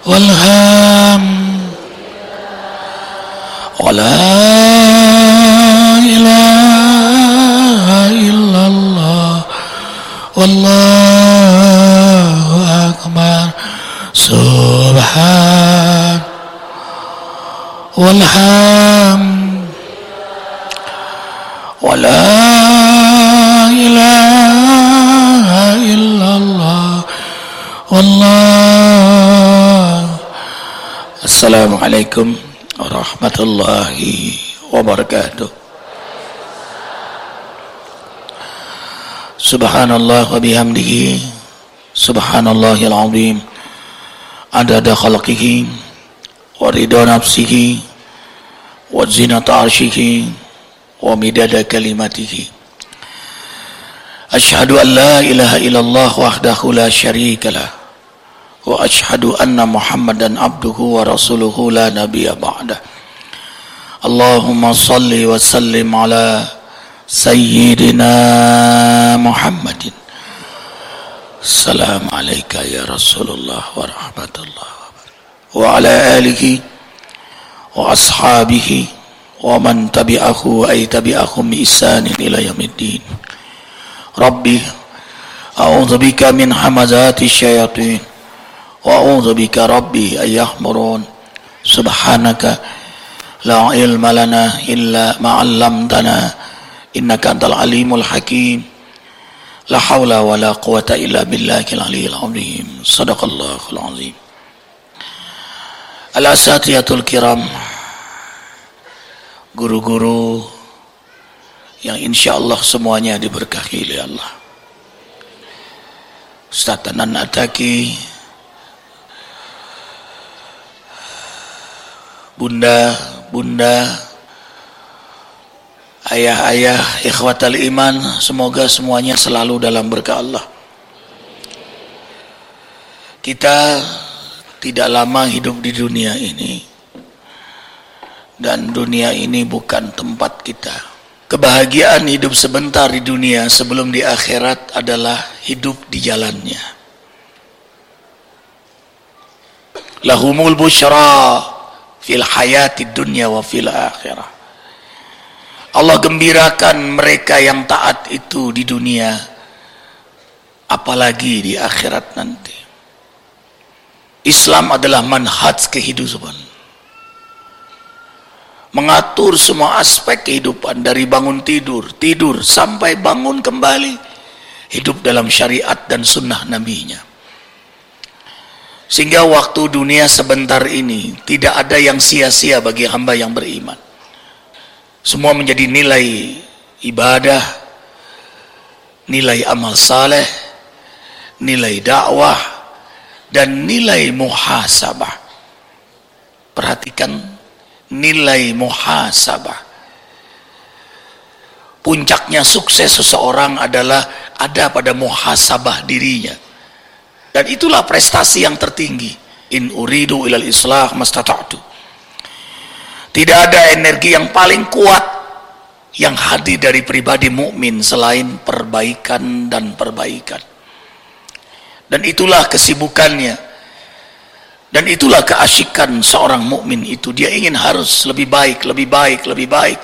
والهام ولا إله إلا الله والله أكبر سبحان والحمد ولا إله إلا الله والله. Assalamualaikum warahmatullahi wabarakatuh. Subhanallah wa bihamdihi subhanallahil azim adada khalqihi wa ridha nafsihi wa zinata arshihi wa midada kalimatihi. Asyhadu an la ilaha illallah wahdahu la syarikalah wa asyhadu anna Muhammadan abduhu wa rasuluhu la nabiyya ba'dah. Allahumma salli wa sallim ala sayyidina Muhammadin. Assalamu alayka ya Rasulullah wa rahmatullah wa ala alihi wa ashabihi wa man tabi'ahu ay tabi'ahum bi ihsanin ila yaumiddin. Rabbi a'udzu bika min hamazati syayatin wa a'udzu bika rabbi ay yahmurun. Subhanaka la ilma lana illa ma 'allamtana innaka antal alimul hakim. La haula wa la quwata illa billahil aliyyil azim. Shadaqallahul azim. Al-asatiyatul kiram, guru-guru yang insyaallah semuanya diberkahi oleh Allah. Ustaz Tanan Ataki, bunda-bunda, ayah-ayah, ikhwatal iman, semoga semuanya selalu dalam berkah Allah. Kita tidak lama hidup di dunia ini, dan dunia ini bukan tempat kita. Kebahagiaan hidup sebentar di dunia sebelum di akhirat adalah hidup di jalannya. Lahumul busyra fil hayati dunya wa fil akhirah. Allah gembirakan mereka yang taat itu di dunia, apalagi di akhirat nanti. Islam adalah manhaj kehidupan, mengatur semua aspek kehidupan dari bangun tidur sampai bangun kembali, hidup dalam syariat dan sunnah nabinya. Sehingga waktu dunia sebentar ini tidak ada yang sia-sia bagi hamba yang beriman. Semua menjadi nilai ibadah, nilai amal saleh, nilai dakwah, dan nilai muhasabah. Perhatikan nilai muhasabah. Puncaknya sukses seseorang adalah ada pada muhasabah dirinya. Dan itulah prestasi yang tertinggi. In uridu ilal islah mastata'tu. Tidak ada energi yang paling kuat yang hadir dari pribadi mukmin selain perbaikan dan perbaikan. Dan itulah kesibukannya. Dan itulah keasyikan seorang mukmin itu. Dia ingin harus lebih baik, lebih baik, lebih baik.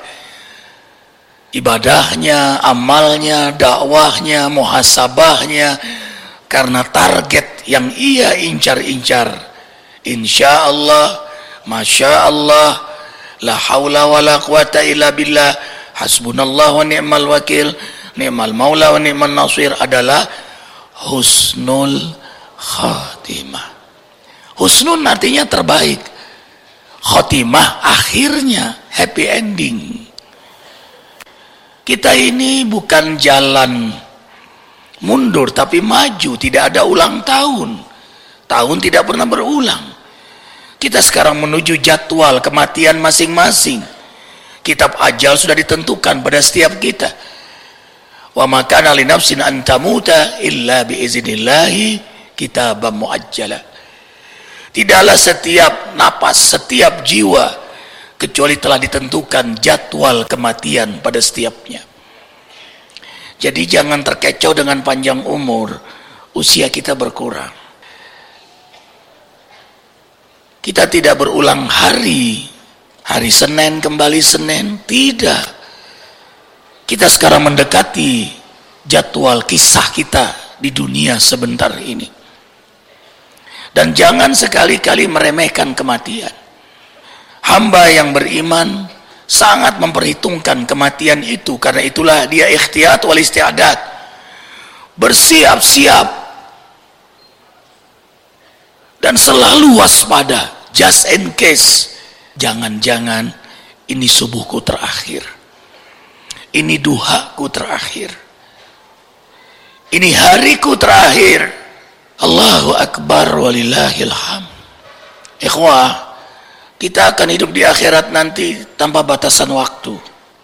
Ibadahnya, amalnya, dakwahnya, muhasabahnya. Karena target yang ia incar-incar. Insya Allah, Masya Allah, la haula wa la quwata illa billah, hasbunallah wa ni'mal wakil, ni'mal maula wa ni'mal nasir adalah husnul khatimah. Husnul artinya terbaik, khotimah akhirnya happy ending. Kita ini bukan jalan mundur tapi maju, tidak ada ulang tahun. Tahun tidak pernah berulang. Kita sekarang menuju jadwal kematian masing-masing. Kitab ajal sudah ditentukan pada setiap kita. Wa ma kana li nafsin an tamuta illa bi iznillahi kitaban muajjala. Tidaklah setiap napas, setiap jiwa kecuali telah ditentukan jadwal kematian pada setiapnya. Jadi jangan terkecoh dengan panjang umur, usia kita berkurang. Kita tidak berulang hari Senin kembali Senin, tidak. Kita sekarang mendekati jadwal kisah kita di dunia sebentar ini. Dan jangan sekali-kali meremehkan kematian. Hamba yang beriman sangat memperhitungkan kematian itu, karena itulah dia ikhtiyat wal isti'adat, bersiap-siap dan selalu waspada, just in case. Jangan-jangan ini subuhku terakhir, ini duhaku terakhir, ini hariku terakhir. Allahu Akbar walillahil hamd. Ikhwah, kita akan hidup di akhirat nanti tanpa batasan waktu.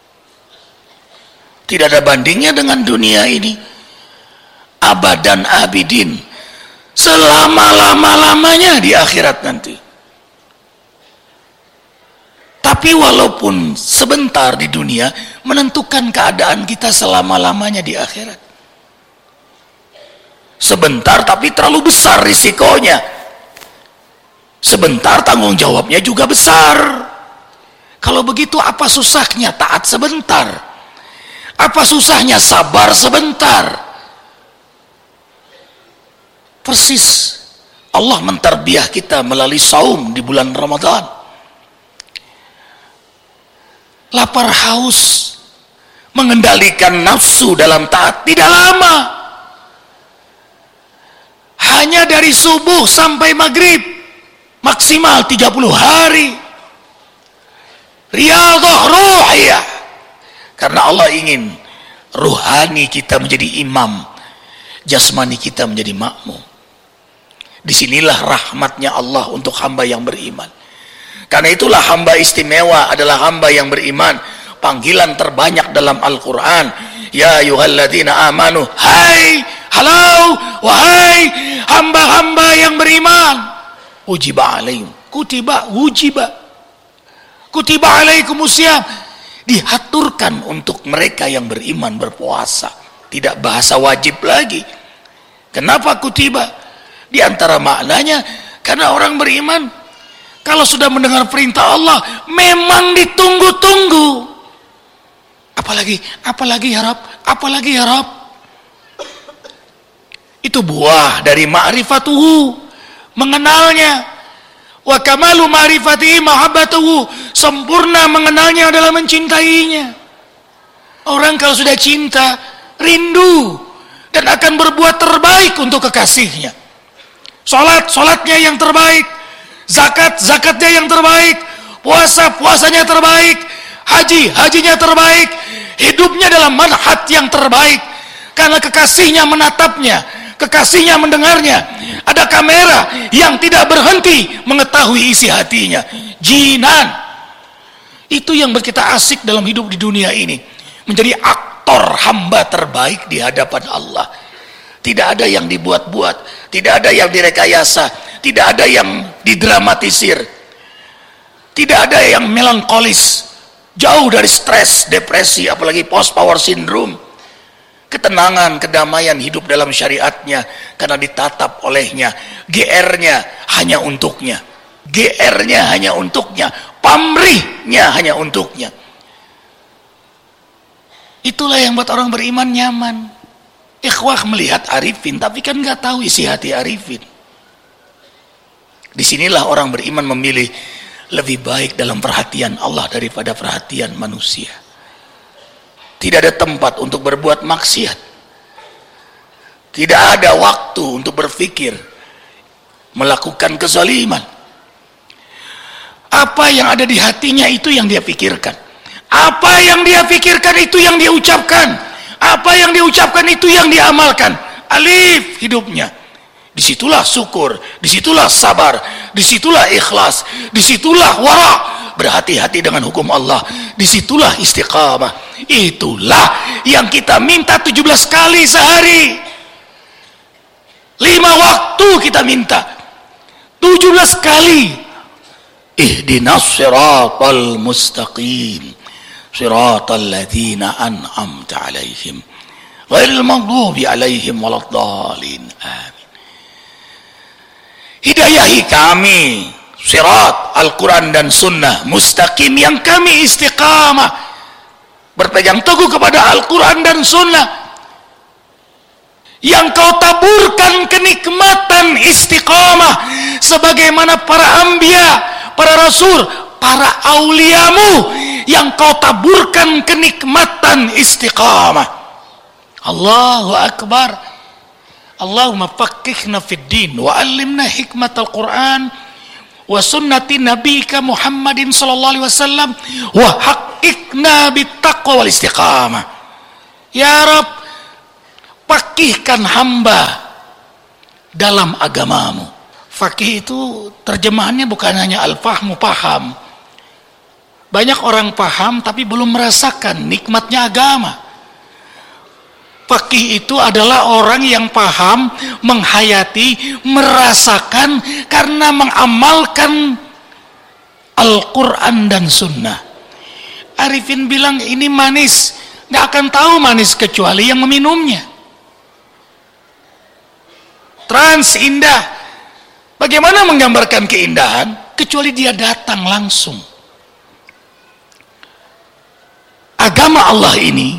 Tidak ada bandingnya dengan dunia ini. Abadan abidin, selama-lama-lamanya di akhirat nanti. Tapi walaupun sebentar di dunia, menentukan keadaan kita selama-lamanya di akhirat. Sebentar tapi terlalu besar risikonya. Sebentar tanggung jawabnya juga besar. Kalau begitu apa susahnya taat sebentar? Apa susahnya sabar sebentar? Persis Allah mentarbiah kita melalui saum di bulan Ramadan. Lapar haus, mengendalikan nafsu dalam taat tidak lama. Hanya dari subuh sampai maghrib, maksimal 30 hari. Riyadhah ruhiyah. Karena Allah ingin ruhani kita menjadi imam, jasmani kita menjadi makmum. Disinilah rahmatnya Allah untuk hamba yang beriman. Karena itulah hamba istimewa adalah hamba yang beriman. Panggilan terbanyak dalam Al-Quran, ya ayyuhalladzina amanu, hai, halau, wahai hamba-hamba yang beriman. Ujiba alaihim, kutiba, wujiba, kutiba alaikumusiyam. Diaturkan untuk mereka yang beriman berpuasa. Tidak bahasa wajib lagi. Kenapa kutiba? Di antara maknanya, karena orang beriman kalau sudah mendengar perintah Allah, memang ditunggu-tunggu. Apalagi ya Rabb, apalagi ya Rabb. Itu buah dari ma'rifatuhu, mengenalnya. Wa kamalu ma'rifatihi mahabbatuhu, sempurna mengenalnya adalah mencintainya. Orang kalau sudah cinta, rindu dan akan berbuat terbaik untuk kekasihnya. Salatnya yang terbaik, zakatnya yang terbaik, puasanya terbaik, hajinya terbaik, hidupnya dalam manhaj yang terbaik, karena kekasihnya menatapnya, kekasihnya mendengarnya. Ada kamera yang tidak berhenti mengetahui isi hatinya. Jinan. Itu yang kita asik dalam hidup di dunia ini, menjadi aktor hamba terbaik di hadapan Allah. Tidak ada yang dibuat-buat, tidak ada yang direkayasa, tidak ada yang didramatisir, tidak ada yang melankolis, jauh dari stres, depresi, apalagi post power syndrome. Ketenangan, kedamaian hidup dalam syariatnya karena ditatap olehnya. GR-nya hanya untuknya, GR-nya hanya untuknya, pamrihnya hanya untuknya. Itulah yang buat orang beriman nyaman. Ikhwah melihat Arifin, tapi kan nggak tahu isi hati Arifin. Disinilah orang beriman memilih lebih baik dalam perhatian Allah daripada perhatian manusia. Tidak ada tempat untuk berbuat maksiat. Tidak ada waktu untuk berpikir melakukan kezaliman. Apa yang ada di hatinya itu yang dia pikirkan. Apa yang dia pikirkan itu yang dia ucapkan. Apa yang diucapkan itu yang diamalkan. Alif hidupnya. Disitulah syukur, disitulah sabar, disitulah ikhlas, disitulah wara, berhati-hati dengan hukum Allah, disitulah istiqamah. Itulah yang kita minta 17 kali sehari. 5 waktu kita minta 17 kali. Ihdinas siratal mustaqim, siratal ladzina an'amta alaihim ghairil maghdubi alaihim waladdallin. Amin. Hidayahi kami sirat Al-Quran dan Sunnah mustaqim, yang kami istiqamah berpegang teguh kepada Al-Quran dan Sunnah, yang kau taburkan kenikmatan istiqamah sebagaimana para anbiya, para rasul, para auliamu, yang kau taburkan kenikmatan istiqamah. Allahu Akbar. Allahumma faqqihna fid din wa 'allimna hikmatal Qur'an wa sunnati nabiyika Muhammadin sallallahu alaihi wasallam wa haqqiqna bittaqwa wal istiqamah. Ya Rabb, faqihkan hamba dalam agamamu. Faqih itu terjemahannya bukan hanya al-fahmu, paham. Banyak orang paham tapi belum merasakan nikmatnya agama. Faqih itu adalah orang yang paham, menghayati, merasakan karena mengamalkan Al-Quran dan Sunnah. Arifin bilang ini manis, gak akan tahu manis kecuali yang meminumnya. Trans, indah. Bagaimana menggambarkan keindahan? Kecuali dia datang langsung. Agama Allah ini,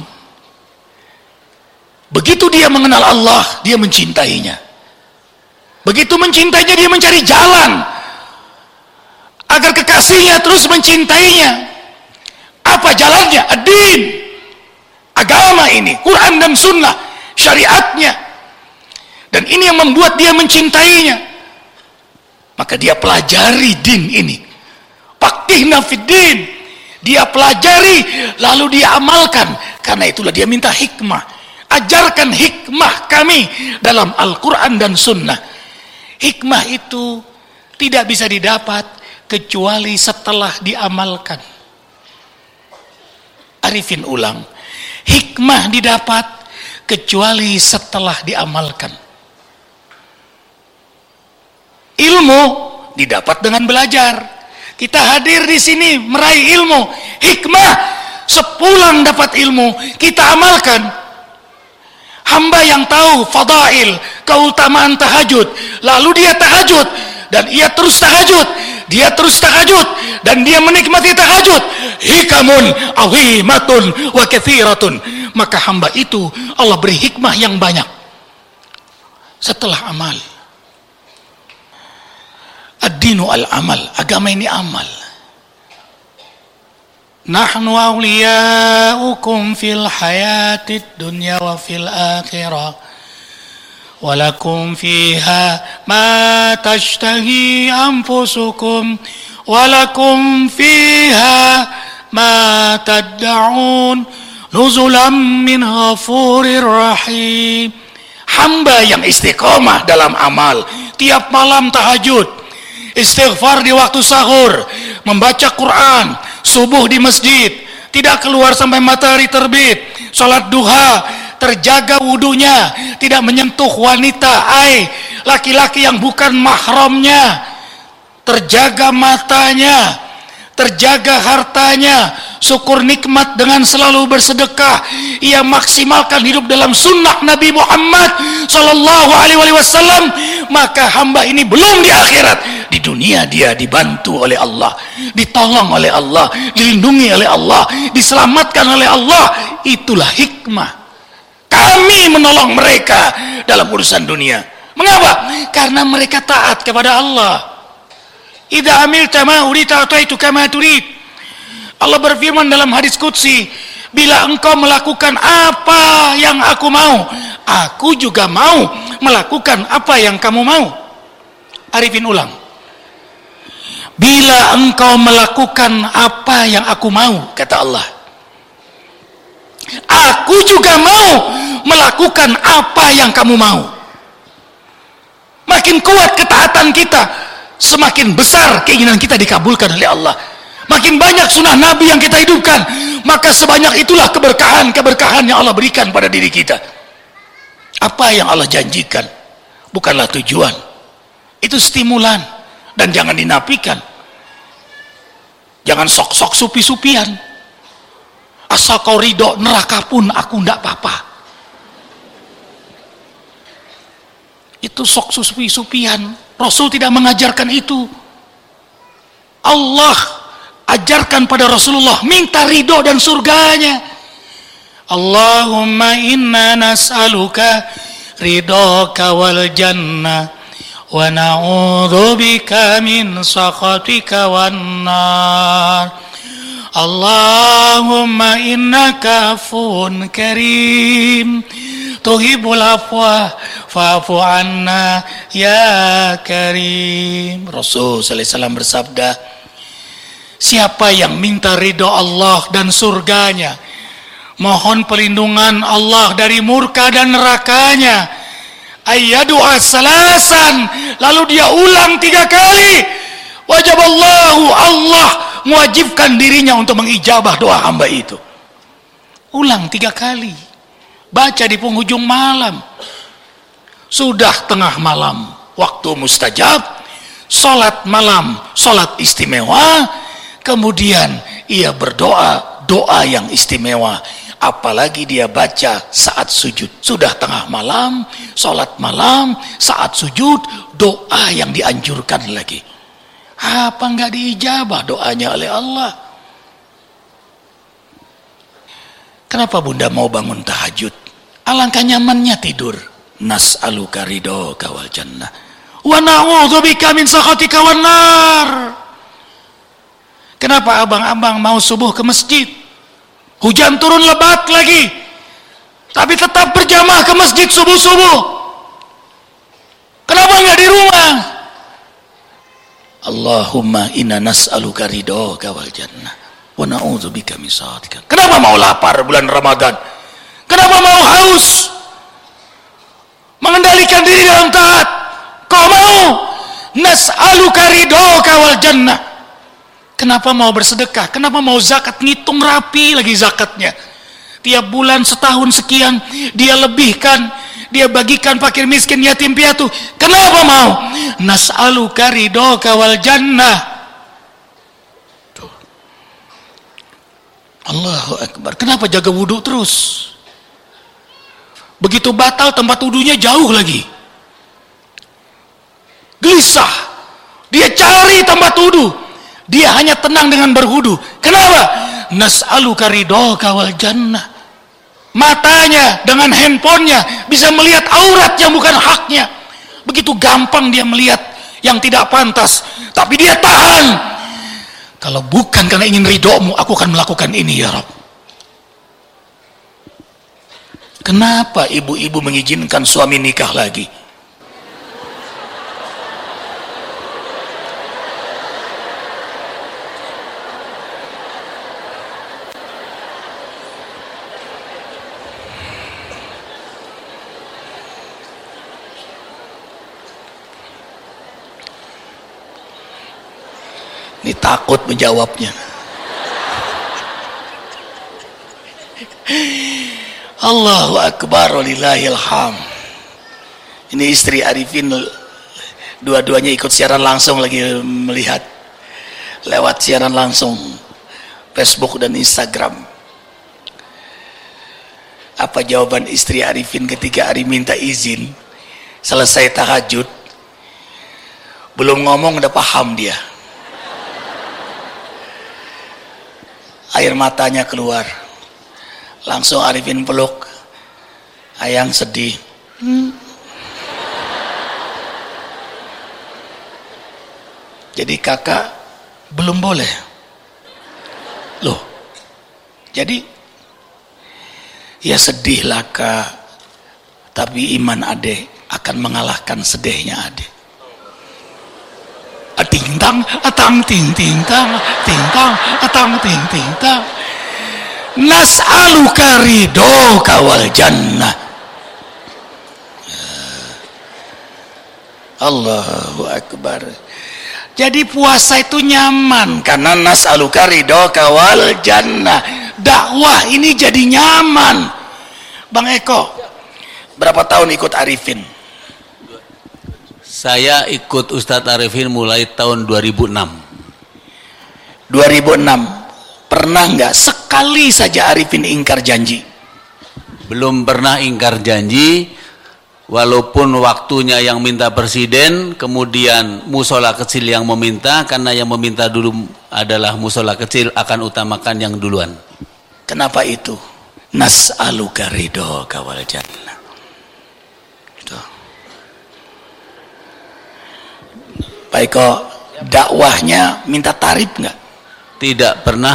begitu dia mengenal Allah, dia mencintainya. Begitu mencintainya, dia mencari jalan agar kekasihnya terus mencintainya. Apa jalannya? Ad-din, agama ini, Quran dan Sunnah, syariatnya. Dan ini yang membuat dia mencintainya. Maka dia pelajari din ini. Faqihna fid din. Dia pelajari, lalu dia amalkan. Karena itulah dia minta hikmah. Ajarkan hikmah kami dalam Al-Quran dan Sunnah. Hikmah itu tidak bisa didapat kecuali setelah diamalkan. Arifin ulang, hikmah didapat kecuali setelah diamalkan. Ilmu didapat dengan belajar. Kita hadir di sini meraih ilmu. Hikmah sepulang dapat ilmu kita amalkan. Hamba yang tahu fadail, keutamaan tahajud, lalu dia tahajud dan ia terus tahajud, dia terus tahajud dan dia menikmati tahajud. Hikamun azimatun wa katsiratun. Maka hamba itu Allah beri hikmah yang banyak setelah amal. Ad-dinu al-amal, agama ini amal. Nahnu awliya'ukum fil hayatid dunya wa fil akhirah walakum fiha ma tashtahi anfusukum walakum fiha ma tad'un nuzulam min ghafurir rahim. Hamba yang istiqomah dalam amal, tiap malam tahajud, istighfar di waktu sahur, membaca Quran, subuh di masjid, tidak keluar sampai matahari terbit, sholat duha, terjaga wudunya, tidak menyentuh wanita, laki-laki yang bukan mahramnya, terjaga matanya, terjaga hartanya, syukur nikmat dengan selalu bersedekah. Ia maksimalkan hidup dalam sunnah Nabi Muhammad sallallahu alaihi wasallam. Maka hamba ini belum di akhirat, di dunia dia dibantu oleh Allah, ditolong oleh Allah, dilindungi oleh Allah, diselamatkan oleh Allah. Itulah hikmah. Kami menolong mereka dalam urusan dunia. Mengapa? Karena mereka taat kepada Allah. Idza amilta ma urita ataituka ma turid. Allah berfirman dalam hadis qudsi, bila engkau melakukan apa yang aku mau, aku juga mau melakukan apa yang kamu mau. Arifin ulang. Bila engkau melakukan apa yang aku mau, kata Allah, aku juga mau melakukan apa yang kamu mau. Makin kuat ketaatan kita, semakin besar keinginan kita dikabulkan oleh Allah. Makin banyak sunnah Nabi yang kita hidupkan, maka sebanyak itulah keberkahan yang Allah berikan pada diri kita. Apa yang Allah janjikan bukanlah tujuan, itu stimulan, dan jangan dinafikan. Jangan sok-sok supi-supian. Asal kau ridho neraka pun aku ndak apa-apa. Itu sok supi-supian. Rasul tidak mengajarkan itu. Allah ajarkan pada Rasulullah, minta ridho dan surganya. Allahumma inna nas'aluka ridhoka wal jannah wa na'udzubika min sakhatika wan nar. Allahumma innaka afuwun karim tuhibbul afwa fa'fu anna ya karim. Rasul sallallahu alaihi wasallam bersabda, siapa yang minta ridho Allah dan surganya, mohon perlindungan Allah dari murka dan nerakanya, ayyadu'a salasan, lalu dia ulang 3 kali, wajaballahu, Allah mewajibkan dirinya untuk mengijabah doa hamba itu. Ulang 3 kali, baca di penghujung malam. Sudah tengah malam, waktu mustajab, salat malam, salat istimewa, kemudian ia berdoa, doa yang istimewa. Apalagi dia baca saat sujud. Sudah tengah malam, salat malam, saat sujud, doa yang dianjurkan lagi. Apa enggak diijabah doanya oleh Allah? Kenapa bunda mau bangun tahajud? Alangkah nyamannya tidur. Nas'aluka ridhoka wal jannah wa na'udzubika min sakhatika wan nar. Kenapa abang-abang mau subuh ke masjid? Hujan turun lebat lagi, tapi tetap berjamaah ke masjid subuh-subuh. Kenapa enggak di rumah? Allahumma inna nas'aluka ridhoka wal jannah wa na'udzubika min sakhatika. Kenapa mau lapar bulan Ramadan? Kenapa mau haus? Mengendalikan diri dalam taat. Kau mau nas'aluka ridhoka wal jannah. Kenapa mau bersedekah? Kenapa mau zakat? Ngitung rapi lagi zakatnya. Tiap bulan setahun sekian dia lebihkan, dia bagikan fakir miskin, yatim piatu. Kenapa mau? Nas'aluka ridhoka wal jannah. Tuh. Allahu Akbar. Kenapa jaga wudhu terus? Begitu batal tempat wudhunya jauh lagi. Gelisah. Dia cari tempat wudhu. Dia hanya tenang dengan berwudhu. Kenapa? Nas'aluka ridhoka wal jannah. Matanya dengan handphonenya bisa melihat aurat yang bukan haknya. Begitu gampang dia melihat yang tidak pantas, tapi dia tahan. Kalau bukan karena ingin ridhomu, aku akan melakukan ini ya Rabb. Kenapa ibu-ibu mengizinkan suami nikah lagi? Ini takut menjawabnya. Allahu Akbar walillahil hamd. Ini istri Arifin, dua-duanya ikut siaran langsung, lagi melihat lewat siaran langsung Facebook dan Instagram. Apa jawaban istri Arifin ketika Ari minta izin selesai tahajud? Belum ngomong udah paham dia. Air matanya keluar. Langsung Arifin peluk. Ayang sedih. Jadi kakak belum boleh. Loh. Jadi ya sedihlah kak. Tapi iman adek akan mengalahkan sedihnya adek. Ting-tang, atang ting-ting-tang, ting-tang, atang ting-ting-tang. Nas'aluka ridhoka wal jannah. Allahu Akbar. Jadi puasa itu nyaman karena nas'aluka ridhoka wal jannah. Dakwah ini jadi nyaman. Bang Eko, berapa tahun ikut Arifin? Saya ikut Ustadz Arifin mulai tahun 2006. 2006. Pernah nggak sekali saja Arifin ingkar janji? Belum pernah ingkar janji. walaupun waktunya yang minta presiden, kemudian musola kecil yang meminta, karena yang meminta dulu adalah musola kecil, akan utamakan yang duluan. Kenapa itu? Nas'aluka ridhoka wal jannah. Baik, kok dakwahnya minta tarif nggak? Tidak pernah.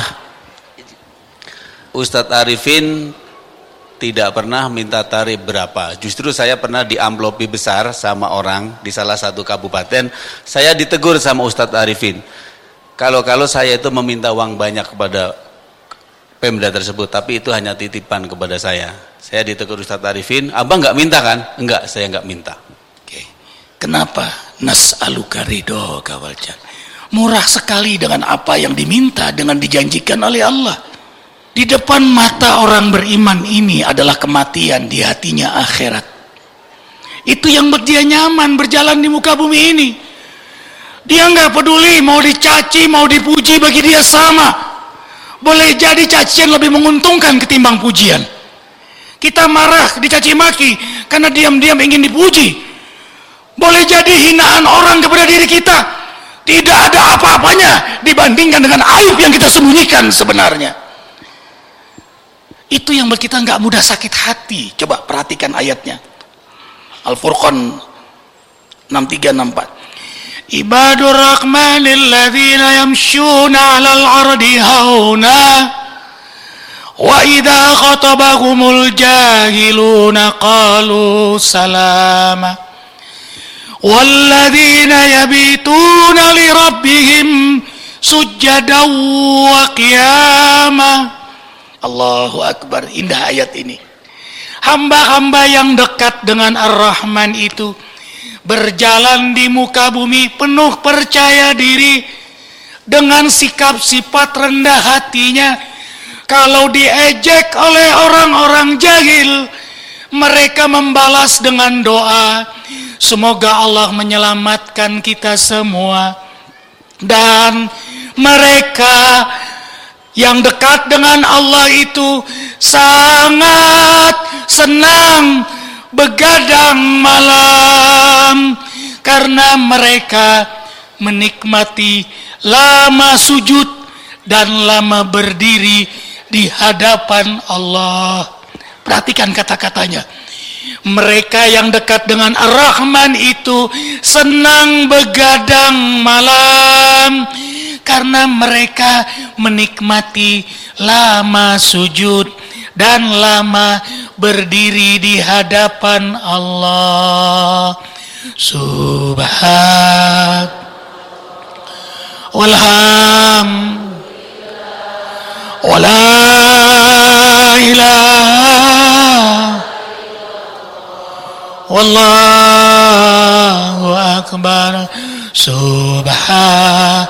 Ustadz Arifin tidak pernah minta tarif berapa. Justru saya pernah diamplopi besar sama orang di salah satu kabupaten. Saya ditegur sama Ustadz Arifin. Kalau saya itu meminta uang banyak kepada Pemda tersebut, tapi itu hanya titipan kepada saya. Saya ditegur Ustadz Arifin, abang nggak minta kan? Enggak, saya nggak minta. Oke. Kenapa? Nas'aluka ridhoka wal jannah. Murah sekali dengan apa yang diminta, dengan dijanjikan oleh Allah. Di depan mata orang beriman ini adalah kematian, di hatinya akhirat. Itu yang buat dia nyaman berjalan di muka bumi ini. Dia nggak peduli mau dicaci, mau dipuji, bagi dia sama. Boleh jadi cacian lebih menguntungkan ketimbang pujian. Kita marah, dicaci maki karena diam-diam ingin dipuji. Boleh jadi hinaan orang kepada diri kita tidak ada apa-apanya dibandingkan dengan aib yang kita sembunyikan sebenarnya. Itu yang buat kita nggak mudah sakit hati. Coba perhatikan ayatnya. Al-Furqan 6364. Ibadur rahmanil ladzina yamshuna 'alal ardi hauna wa idza khatabahumul jahiluna qalu salama. Walladzina yabituna li rabbihim sujjadan wa qiyamah. Allahu akbar, indah ayat ini. Hamba-hamba yang dekat dengan Ar-Rahman itu berjalan di muka bumi penuh percaya diri, dengan sikap sifat rendah hatinya. Kalau diejek oleh orang-orang jahil, mereka membalas dengan doa, semoga Allah menyelamatkan kita semua. Dan mereka yang dekat dengan Allah itu sangat senang begadang malam, karena mereka menikmati lama sujud dan lama berdiri di hadapan Allah. Perhatikan kata-katanya. Mereka yang dekat dengan Ar-Rahman itu senang begadang malam karena mereka menikmati lama sujud dan lama berdiri di hadapan Allah. Subhan walham wala ilaha wallahu akbar. Subhan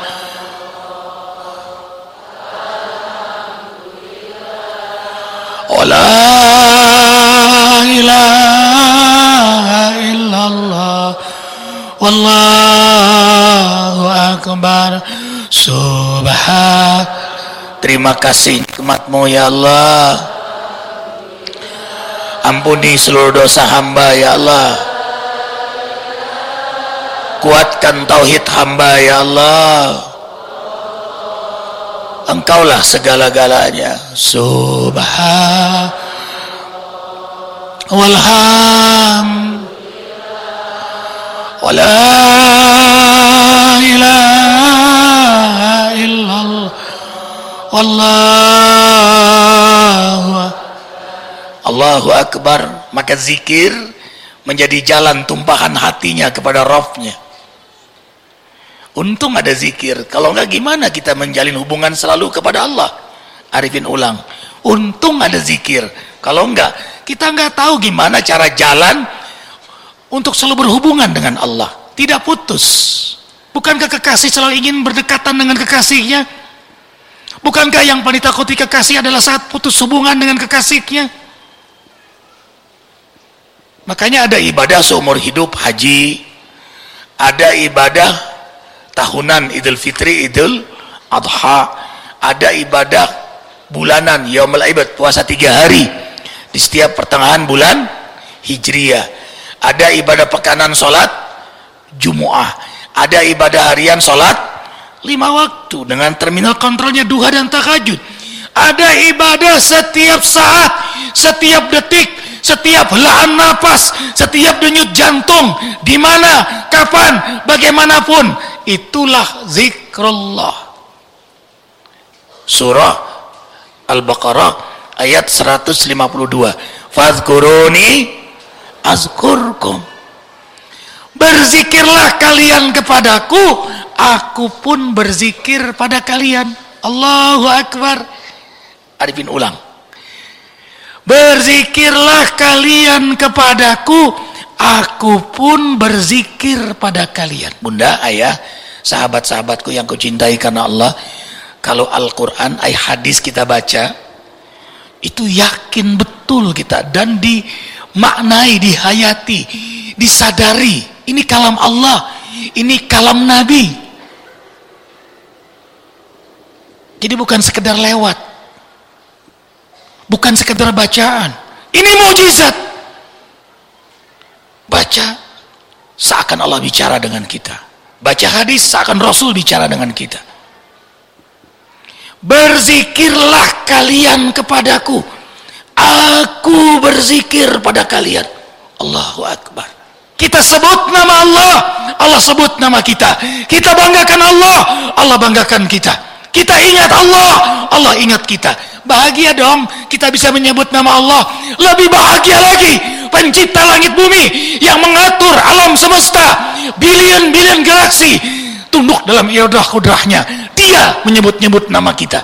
wala ilaha illallah wallahu akbar. Subhan. Terima kasih nikmat-Mu ya Allah. Ampuni seluruh dosa hamba ya Allah. Kuatkan tauhid hamba ya Allah. Engkaulah segala-galanya. Subhan walham wala ilaha illallah Allahu akbar. Maka zikir menjadi jalan tumpahan hatinya kepada Rabb-nya. Untung ada zikir. Kalau enggak gimana kita menjalin hubungan selalu kepada Allah? Arifin ulang. Untung ada zikir. Kalau enggak, kita enggak tahu gimana cara jalan untuk selalu berhubungan dengan Allah. Tidak putus. Bukankah kekasih selalu ingin berdekatan dengan kekasihnya? Bukankah yang paling ditakuti kekasih adalah saat putus hubungan dengan kekasihnya? Makanya ada ibadah seumur hidup haji, ada ibadah tahunan Idul Fitri, Idul Adha, ada ibadah bulanan Yaumul Aid, puasa 3 hari di setiap pertengahan bulan Hijriyah, Ada ibadah pekanan sholat Jumu'ah, ada ibadah harian sholat 5 waktu dengan terminal kontrolnya duha dan tahajud. Ada ibadah setiap saat, setiap detik, setiap helaan nafas, setiap denyut jantung, di mana, kapan, bagaimanapun. Itulah zikrullah. Surah Al-Baqarah ayat 152. Fadhkuruni azkurkum. Berzikirlah kalian kepadaku, aku pun berzikir pada kalian. Allahu Akbar. Arifin ulang. Berzikirlah kalian kepadaku, aku pun berzikir pada kalian. Bunda, ayah, sahabat-sahabatku yang kucintai karena Allah, kalau Al-Quran, hadis kita baca, itu yakin betul kita, dan dimaknai, dihayati, disadari, ini kalam Allah, ini kalam Nabi. Jadi bukan sekedar lewat, bukan sekedar bacaan. Ini mukjizat. Baca seakan Allah bicara dengan kita. Baca hadis seakan Rasul bicara dengan kita. Berzikirlah kalian kepadaku, aku berzikir pada kalian. Allahu Akbar. Kita sebut nama Allah, Allah sebut nama kita. Kita banggakan Allah, Allah banggakan kita. Kita ingat Allah, Allah ingat kita. Bahagia dong kita bisa menyebut nama Allah. Lebih bahagia lagi pencipta langit bumi yang mengatur alam semesta, bilion-bilion galaksi tunduk dalam iradah kudrahnya. Dia menyebut-nyebut nama kita.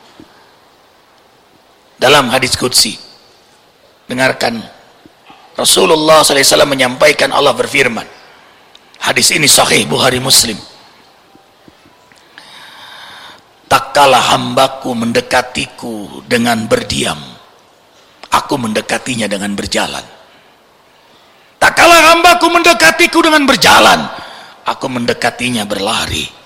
Dalam hadis qudsi, dengarkan, Rasulullah SAW menyampaikan, Allah berfirman, hadis ini sahih Bukhari Muslim, tak kalah hambaku mendekatiku dengan berdiam, aku mendekatinya dengan berjalan. Tak kalah hambaku mendekatiku dengan berjalan, aku mendekatinya berlari.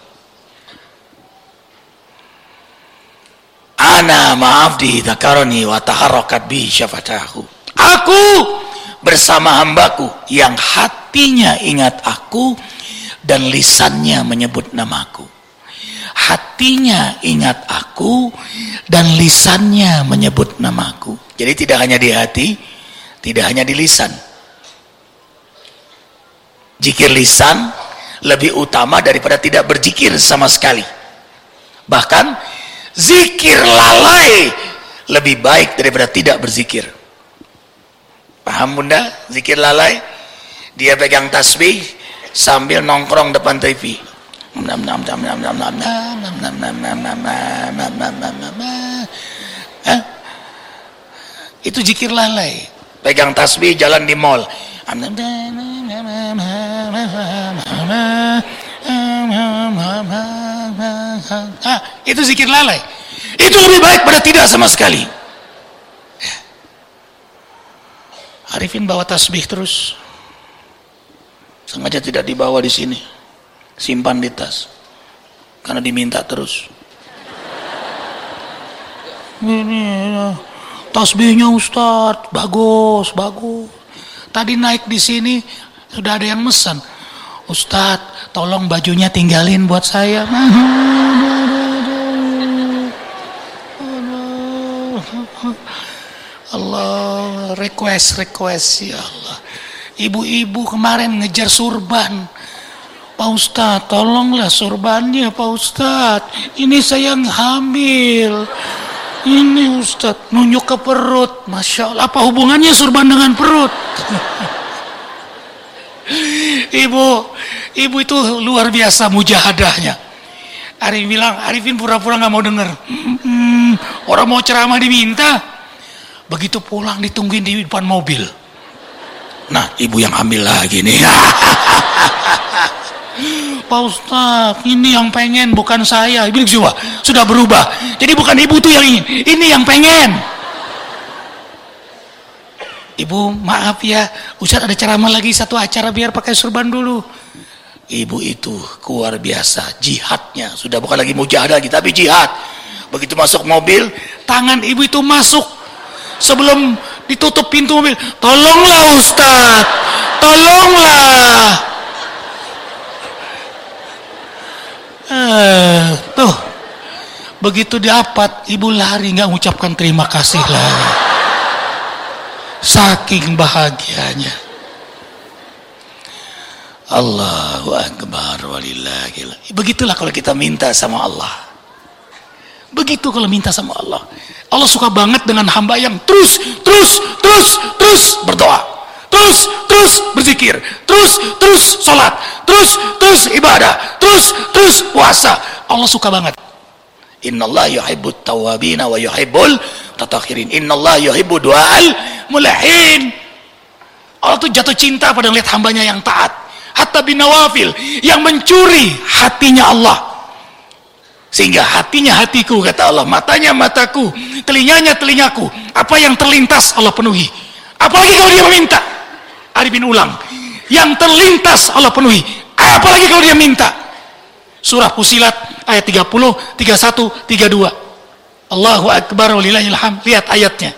Ana ma'abdi dzakarani wa taharrakat bi syafatahu. Aku bersama hambaku yang hatinya ingat aku dan lisannya menyebut namaku. Hatinya ingat aku dan lisannya menyebut namaku. Jadi tidak hanya di hati, tidak hanya di lisan. Zikir lisan lebih utama daripada tidak berzikir sama sekali. Bahkan zikir lalai lebih baik daripada tidak berzikir. Paham bunda? Zikir lalai, dia pegang tasbih sambil nongkrong depan TV. Itu zikir lalai. Pegang tasbih jalan di mall. Itu zikir lalai. Itu lebih baik pada tidak sama sekali. Arifin bawa tasbih terus, sengaja tidak dibawa di sini, simpan di tas karena diminta terus. Ini tasbihnya Ustadz, bagus. Tadi naik di sini sudah ada yang mesen, Ustadz tolong bajunya tinggalin buat saya. Allah, request ya Allah. Ibu-ibu kemarin ngejar surban, Pak Ustadz tolonglah surbannya Pak Ustadz, ini saya hamil. Ini Ustadz nunjuk ke perut. Masya Allah, apa hubungannya surban dengan perut? Ibu itu luar biasa mujahadahnya. Arifin pura-pura gak mau denger. Orang mau ceramah diminta. Begitu pulang ditungguin di depan mobil. Nah, ibu yang ambil lagi nih. Pak Ustadz, ini yang pengen bukan saya. Ibu sudah berubah. Jadi bukan ibu tuh yang ingin, ini yang pengen. Ibu maaf ya, Ustadz ada ceramah lagi satu acara, biar pakai surban dulu. Ibu itu luar biasa jihadnya. Sudah bukan lagi mujahadah lagi, tapi jihad. Begitu masuk mobil, tangan ibu itu masuk. Sebelum ditutup pintu mobil, tolonglah Ustadz, Tolonglah. Tuh, begitu dapat, ibu lari nggak mengucapkan terima kasih lagi. Saking bahagianya. Allahu Akbar walillahil. Begitulah kalau kita minta sama Allah. Begitu kalau minta sama Allah. Allah suka banget dengan hamba yang terus berdoa. Terus berzikir, terus sholat, terus ibadah, terus puasa. Allah suka banget. Innallaha yuhibbut tawwabina wa yuhibbul mutatahhirin. Innallaha yuhibbu du'al mulahin. Allah tuh jatuh cinta pada melihat hambanya yang taat. Hatta bin nawafil, yang mencuri hatinya Allah. Sehingga hatinya hatiku, kata Allah, matanya mataku, telinganya telingaku. Apa yang terlintas Allah penuhi. Apalagi kalau dia meminta. Arifin ulang, yang terlintas Allah penuhi. Apalagi kalau dia minta. Surah Fusilat ayat 30, 31, 32. Allahu Akbar walillahil hamd. Lihat ayatnya.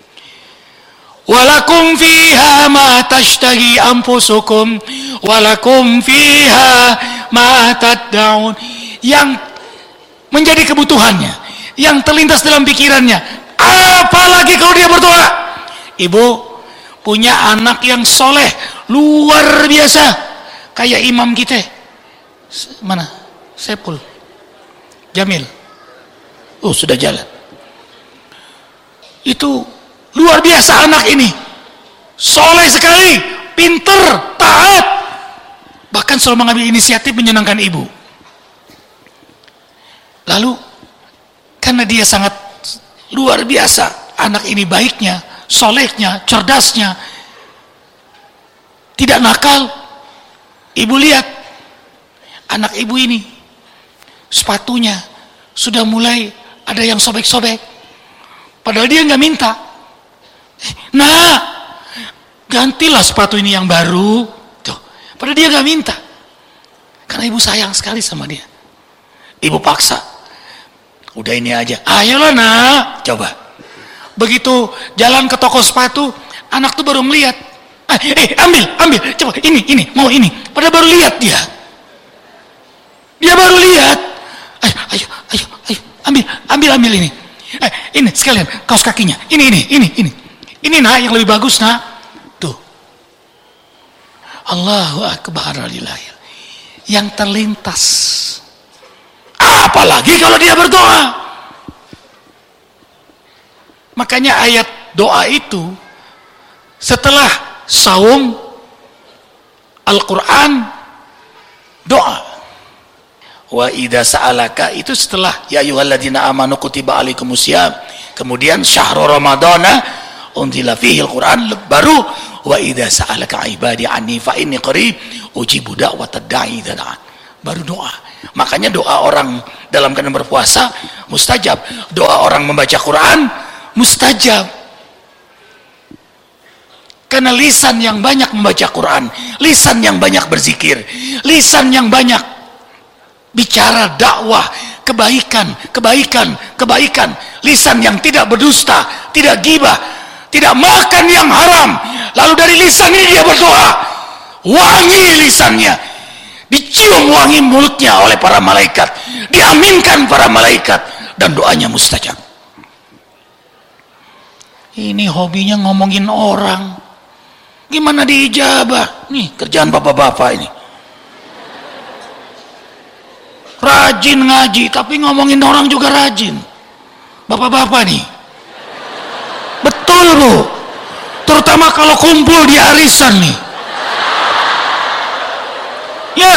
Walakum fiha ma tashtahi anfusukum walakum fiha ma tad'un. Yang menjadi kebutuhannya, yang terlintas dalam pikirannya. Apalagi kalau dia berdoa. Ibu punya anak yang soleh luar biasa, kayak imam kita. Mana? Sepul Jamil. Oh, sudah jalan. Itu luar biasa anak ini, soleh sekali, pinter, taat, bahkan selalu mengambil inisiatif menyenangkan ibu. Lalu karena dia sangat luar biasa, anak ini baiknya, solehnya, cerdasnya, tidak nakal. Ibu lihat anak ibu ini, sepatunya sudah mulai ada yang sobek-sobek, padahal dia nggak minta. Nah, gantilah sepatu ini yang baru. Tuh, padahal dia nggak minta, karena ibu sayang sekali sama dia. Ibu paksa, udah ini aja, ayolah nak, coba. Begitu jalan ke toko sepatu, anak tuh baru melihat, ambil, coba, ini, mau ini. Padahal baru lihat dia baru lihat. Ayo, ambil ini. Ini sekalian kaos kakinya, ini nak yang lebih bagus nak. Tuh, Allahu Akbar walillahil. Yang terlintas. Apalagi kalau dia berdoa. Makanya ayat doa itu setelah saum, Al-Quran, doa. Wa idza sa'alaka itu setelah ya ayyuhalladzina amanu kutiba alaikumusiyam. Kemudian syahrul ramadana unzila fihi al-Quran, baru wa idza sa'alaka ibadi anni fa inni qarib ujibu da'watad da'i idza da'an. Baru doa. Makanya doa orang dalam keadaan berpuasa mustajab, doa orang membaca Quran mustajab. Karena lisan yang banyak membaca Quran, lisan yang banyak berzikir, lisan yang banyak bicara dakwah, kebaikan, lisan yang tidak berdusta, tidak ghibah, tidak makan yang haram, lalu dari lisan ini dia berdoa, wangi lisannya, dicium wangi mulutnya oleh para malaikat, diaminkan para malaikat, dan doanya mustajab. Ini hobinya ngomongin orang, gimana diijabah? Nih kerjaan bapak-bapak ini, rajin ngaji tapi ngomongin orang juga rajin. Bapak-bapak nih, betul bu, terutama kalau kumpul di arisan nih, ya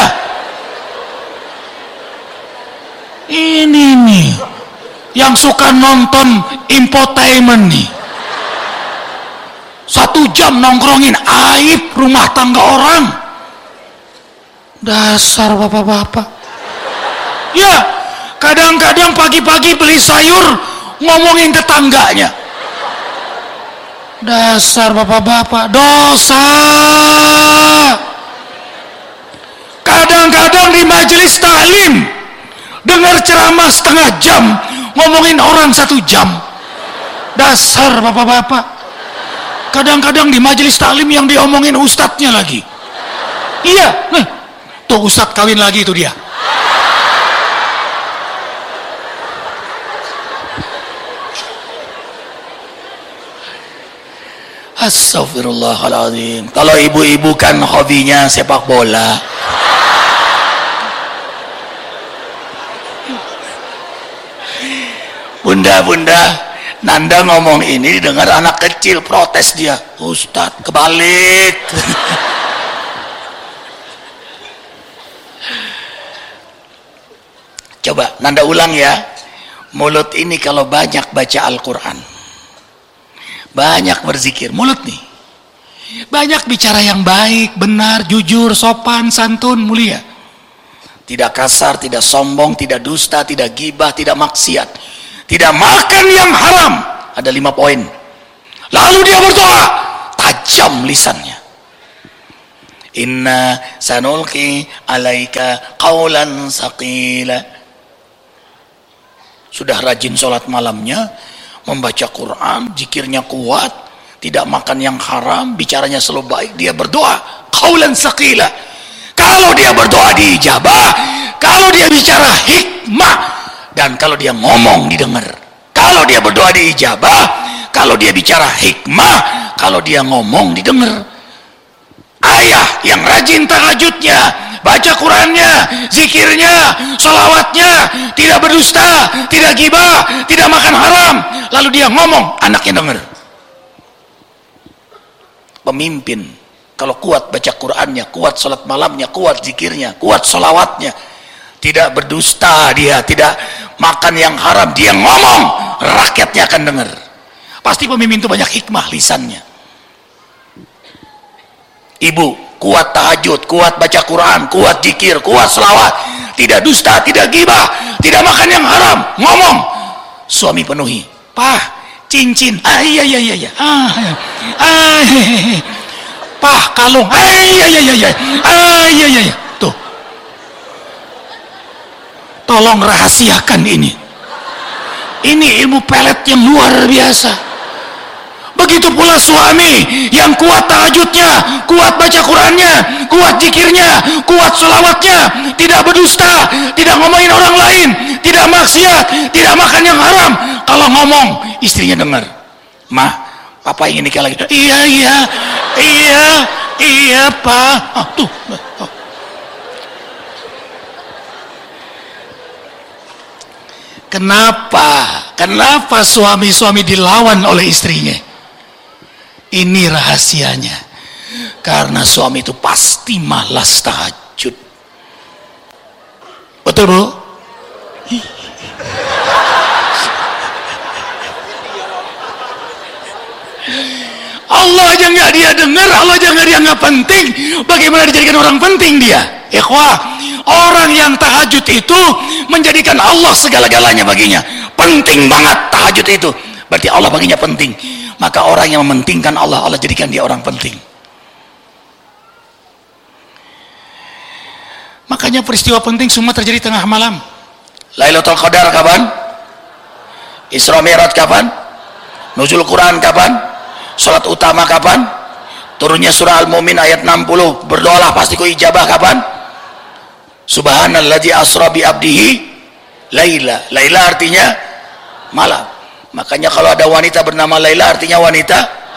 ini nih yang suka nonton infotainment nih, 1 jam nongkrongin aib rumah tangga orang. Dasar bapak-bapak. Ya, kadang-kadang pagi-pagi beli sayur ngomongin tetangganya. Dasar bapak-bapak, dosa. Kadang-kadang di majelis taklim dengar ceramah 1/2 jam ngomongin orang 1 jam. Dasar bapak-bapak. Kadang-kadang di majelis taklim yang diomongin ustadznya lagi. Iya, tuh ustadz kawin lagi itu dia. Astagfirullahaladzim. Kalau ibu-ibu kan hobinya sepak bola. Bunda, Nanda ngomong ini didengar anak kecil, protes dia. Ustadz kebalik. Coba Nanda ulang ya. Mulut ini kalau banyak baca Al-Quran, banyak berzikir, mulut nih banyak bicara yang baik, benar, jujur, sopan, santun, mulia, tidak kasar, tidak sombong, tidak dusta, tidak gibah, tidak maksiat, tidak makan yang haram. Ada 5 poin. Lalu dia berdoa, tajam lisannya. Inna sanulqi alaika qawlan saqila. Sudah rajin sholat malamnya, membaca Quran, zikirnya kuat, tidak makan yang haram, bicaranya selalu baik, dia berdoa qaulan saqila. Kalau dia berdoa diijabah, kalau dia bicara hikmah, dan kalau dia ngomong didengar. Kalau dia berdoa diijabah, kalau dia bicara hikmah, kalau dia ngomong didengar. Ayah yang rajin tahajudnya, baca Qurannya, zikirnya, sholawatnya, tidak berdusta, tidak gibah, tidak makan haram, lalu dia ngomong, anaknya dengar. Pemimpin kalau kuat baca Qurannya, kuat sholat malamnya, kuat zikirnya, kuat sholawatnya, tidak berdusta, dia tidak makan yang haram, dia ngomong, rakyatnya akan dengar. Pasti pemimpin itu banyak hikmah lisannya. Ibu kuat tahajud, kuat baca Quran, kuat zikir, kuat selawat, tidak dusta, tidak gibah, tidak makan yang haram, ngomong, suami penuhi. Pah, cincin, iya, pah, kalung, iya, tuh, tolong rahasiakan ini ilmu pelet yang luar biasa. Begitu pula suami yang kuat tahajudnya, kuat baca Qurannya, kuat zikirnya, kuat sholawatnya, tidak berdusta, tidak ngomongin orang lain, tidak maksiat, tidak makan yang haram. Kalau ngomong, istrinya dengar. Mah, papa ingin nikah lagi. Iya, Pak. Tuh. Kenapa suami-suami dilawan oleh istrinya? Ini rahasianya. Karena suami itu pasti malas tahajud. Betul, Bu? Allah aja nggak dia dengar, Allah aja nggak dia nggak penting. Bagaimana dijadikan orang penting dia? Ikhwah, orang yang tahajud itu menjadikan Allah segala-galanya baginya. Penting banget tahajud itu. Berarti Allah baginya penting. Maka orang yang mementingkan Allah, Allah jadikan dia orang penting. Makanya peristiwa penting semua terjadi tengah malam. Lailatul Qadar kapan? Isra Mi'raj kapan? Nuzul Quran kapan? Salat utama kapan? Turunnya surah Al-Mu'min ayat 60, berdoalah pasti ku ijabah kapan? Subhanalladzi asra bi abdihi laila. Laila artinya malam. Makanya kalau ada wanita bernama Laila artinya wanita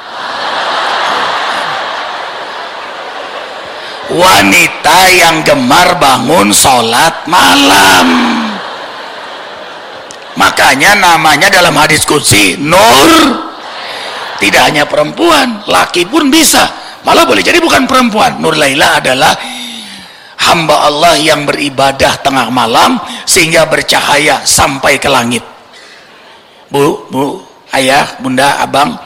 yang gemar bangun sholat malam. Makanya namanya dalam hadis qudsi Nur. Tidak hanya perempuan, laki pun bisa, malah boleh jadi bukan perempuan. Nur Laila adalah hamba Allah yang beribadah tengah malam sehingga bercahaya sampai ke langit. Bu, ayah, bunda, abang,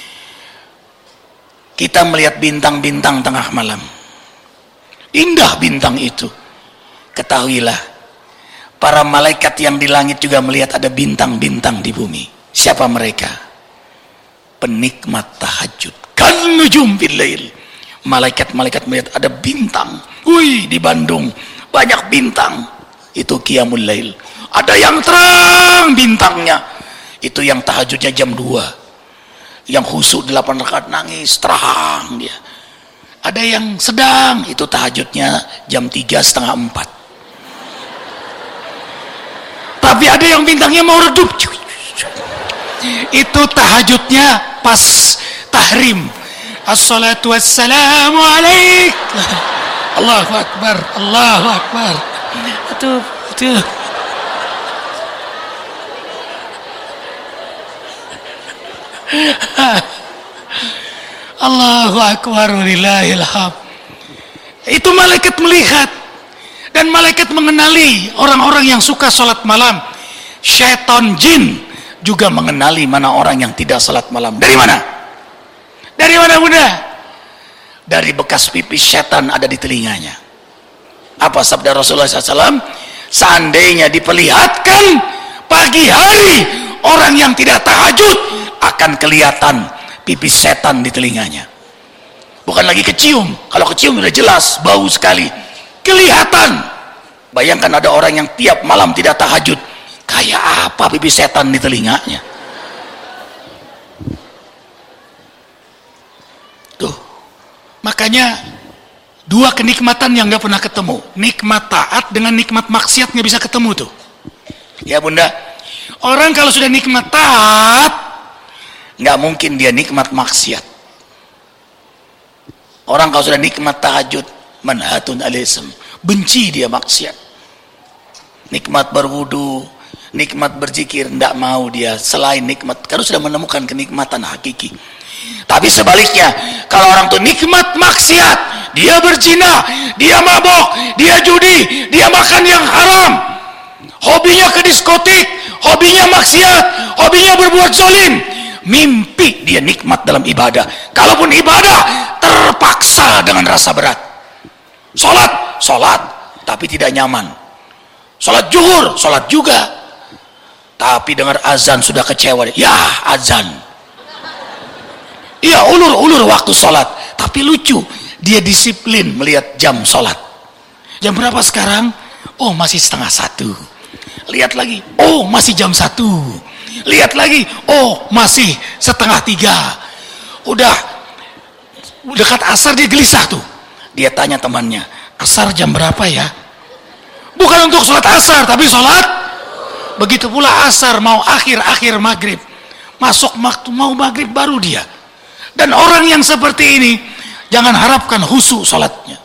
kita melihat bintang-bintang tengah malam. Indah bintang itu. Ketahuilah, para malaikat yang di langit juga melihat ada bintang-bintang di bumi. Siapa mereka? Penikmat tahajud. Kan nujum fil lail. Malaikat-malaikat melihat ada bintang. Wih, di Bandung banyak bintang. Itu qiyamul lail. Ada yang terang bintangnya. Itu yang tahajudnya jam 2. Yang khusyuk 8 rakaat nangis, terang dia. Ada yang sedang, itu tahajudnya jam 3:30, 4. Tapi ada yang bintangnya mau redup. Itu tahajudnya pas tahrim. Assalatu wassalamu alaik. Allahu Akbar, Allahu Akbar. Itu. Allahu Akbar, walillahil hamd. Itu malaikat melihat, dan malaikat mengenali orang-orang yang suka salat malam. Syaitan jin juga mengenali mana orang yang tidak salat malam. Dari mana? Dari mana, Bunda? Dari bekas pipis setan ada di telinganya. Apa sabda Rasulullah SAW? Seandainya diperlihatkan pagi hari orang yang tidak tahajud, akan kelihatan pipis setan di telinganya. Bukan lagi kecium. Kalau kecium sudah jelas, bau sekali. Kelihatan. Bayangkan ada orang yang tiap malam tidak tahajud. Kayak apa pipis setan di telinganya? Tuh. Makanya dua kenikmatan yang gak pernah ketemu. Nikmat taat dengan nikmat maksiat gak bisa ketemu tuh. Ya Bunda. Orang kalau sudah nikmat taat, gak mungkin dia nikmat maksiat. Orang kalau sudah nikmat tahajud, manhatun alism, benci dia maksiat. Nikmat berwudu, nikmat berzikir, tidak mau dia selain nikmat, karena sudah menemukan kenikmatan hakiki. Tapi sebaliknya, kalau orang itu nikmat maksiat, dia berzina, dia mabok, dia judi, dia makan yang haram, hobinya ke diskotik, hobinya maksiat, hobinya berbuat zalim, mimpi dia nikmat dalam ibadah. Kalaupun ibadah terpaksa dengan rasa berat. Sholat, tapi tidak nyaman. Sholat zuhur, sholat juga, tapi dengar azan sudah kecewa. Ya azan, iya ulur waktu sholat. Tapi lucu, dia disiplin melihat jam sholat. Jam berapa sekarang? Oh masih 12:30. Lihat lagi, oh masih jam 1. Lihat lagi, oh masih 2:30. Udah dekat asar dia gelisah tuh. Dia tanya temannya, asar jam berapa ya? Bukan untuk sholat asar, tapi sholat. Begitu pula asar mau akhir maghrib, masuk waktu mau maghrib baru dia. Dan orang yang seperti ini jangan harapkan khusyuk sholatnya.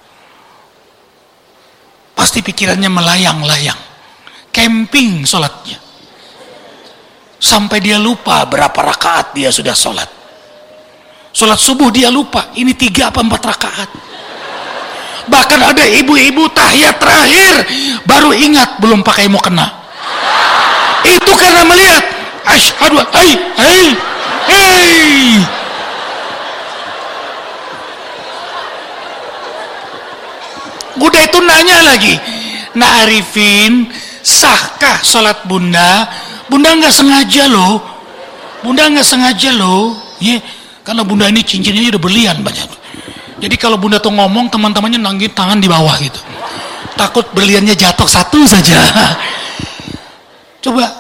Pasti pikirannya melayang-layang, camping sholatnya, sampai dia lupa berapa rakaat dia sudah sholat. Sholat subuh dia lupa, ini 3 apa 4 rakaat. Bahkan ada ibu-ibu tahiyat terakhir baru ingat belum pakai mukena. Itu karena melihat asyhadu hei. Udah itu nanya lagi, Nak Arifin, sahkah sholat Bunda? Bunda nggak sengaja loh. Ya, karena Bunda ini cincinnya udah berlian banyak. Jadi kalau Bunda tuh ngomong, teman-temannya nanggit tangan di bawah gitu. Takut berliannya jatuh satu saja. Coba.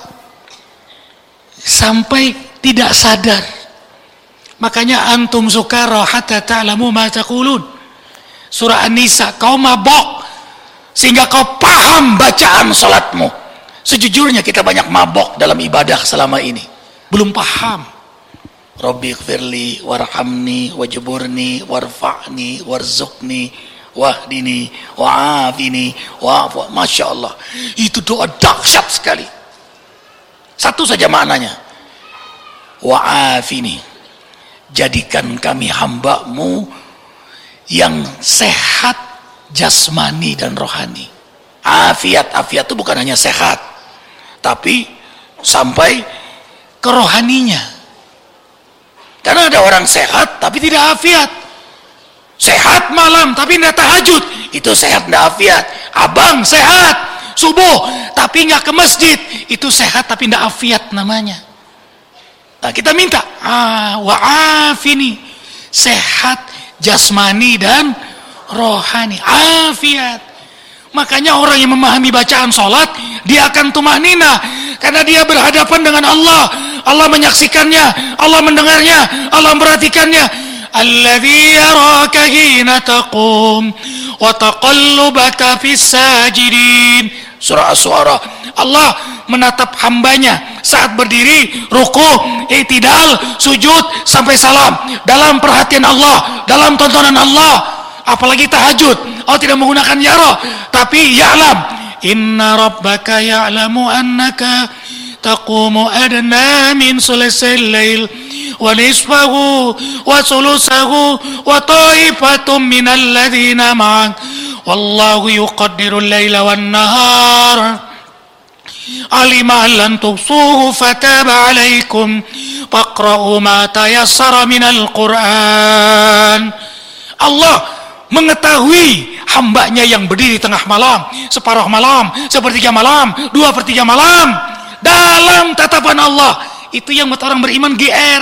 Sampai tidak sadar. Makanya antum sukara hatta ta'lamu ma taqulun. Surah An-Nisa, kau mabok sehingga kau paham bacaan salatmu. Sejujurnya kita banyak mabok dalam ibadah selama ini. Belum paham. Rabbi ighfirli warhamni wajburni warfa'ni warzuqni wahdini wa'afini wa'afu. Masya Allah, itu doa dahsyat sekali. Satu saja maknanya, wa'afini, jadikan kami hambamu yang sehat jasmani dan rohani. Afiat itu bukan hanya sehat, tapi sampai ke rohaninya. Karena ada orang sehat tapi tidak afiat. Sehat malam tapi tidak tahajud, itu sehat tidak afiat. Abang sehat subuh tapi nggak ke masjid, itu sehat tapi tidak afiat namanya. Nah kita minta wa'afini, sehat jasmani dan rohani, afiat. Makanya orang yang memahami bacaan sholat, dia akan tumahnina karena dia berhadapan dengan Allah, Allah menyaksikannya, Allah mendengarnya, Allah memperhatikannya. Alladzi yaraka hina taqum wa taqallubaka fis sajidin. Surah Asy-Syu'ara. Allah menatap hambanya saat berdiri, ruku', i'tidal, sujud sampai salam, dalam perhatian Allah, dalam tontonan Allah. Apalagi tahajud, Allah tidak menggunakan yara, tapi ya'lam. Inna rabbaka ya'lamu annaka taqumu adna min sulisil lail wa nisfahu wa sulusahu wa ta'ifatum minal ladzina ma'ak wallahu yuqaddirul laila wan nahar alima lan tuhsuhu fataba alaikum faqra'u ma tayassara minal Qur'an. Allah mengetahui hambanya yang berdiri tengah malam, separuh malam, sepertiga malam, 2/3 malam, dalam tatapan Allah. Itu yang buat orang beriman GR.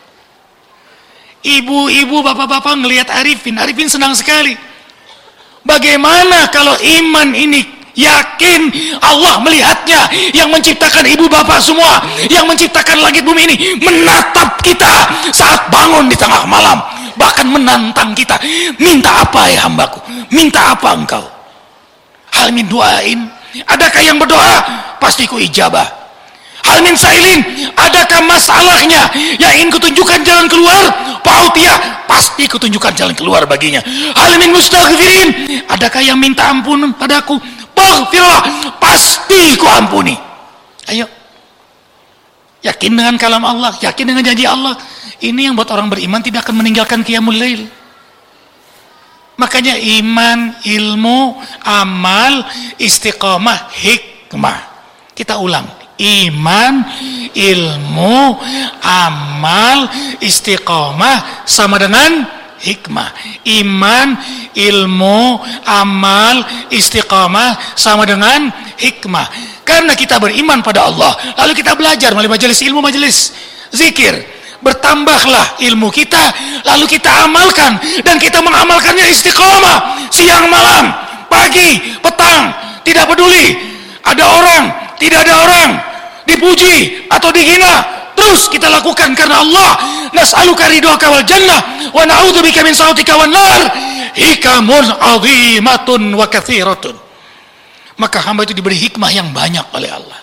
Ibu-ibu, bapak-bapak ngelihat Arifin senang sekali. Bagaimana kalau iman ini yakin Allah melihatnya, yang menciptakan ibu bapak semua, yang menciptakan langit bumi ini, menatap kita saat bangun di tengah malam, bahkan menantang kita. Minta apa ya hambaku? Minta apa engkau? Hal min duain, adakah yang berdoa? Pasti ku ijabah. Hal min sailin, adakah masalahnya yang ingin kutunjukkan jalan keluar? Pautiyah, pasti kutunjukkan jalan keluar baginya. Hal min mustaghfirin, adakah yang minta ampun padaku? Paghfirlah, pasti ku ampuni. Ayo, yakin dengan kalam Allah, yakin dengan janji Allah. Ini yang buat orang beriman tidak akan meninggalkan qiyamul lail. Makanya iman, ilmu, amal, istiqamah, hikmah. Kita ulang. Iman, ilmu, amal, istiqamah sama dengan hikmah. Iman, ilmu, amal, istiqamah sama dengan hikmah. Karena kita beriman pada Allah, lalu kita belajar melalui majelis ilmu, majelis zikir. Bertambahlah ilmu kita, lalu kita amalkan, dan kita mengamalkannya istiqamah, siang malam, pagi, petang, tidak peduli ada orang, tidak ada orang, dipuji atau dihina, terus kita lakukan karena Allah. Nas'aluka ridhaka wal jannah wa na'udzubika min sakhatika wan nar. Hikamun 'azimatun wa katsiratun. Maka hamba itu diberi hikmah yang banyak oleh Allah.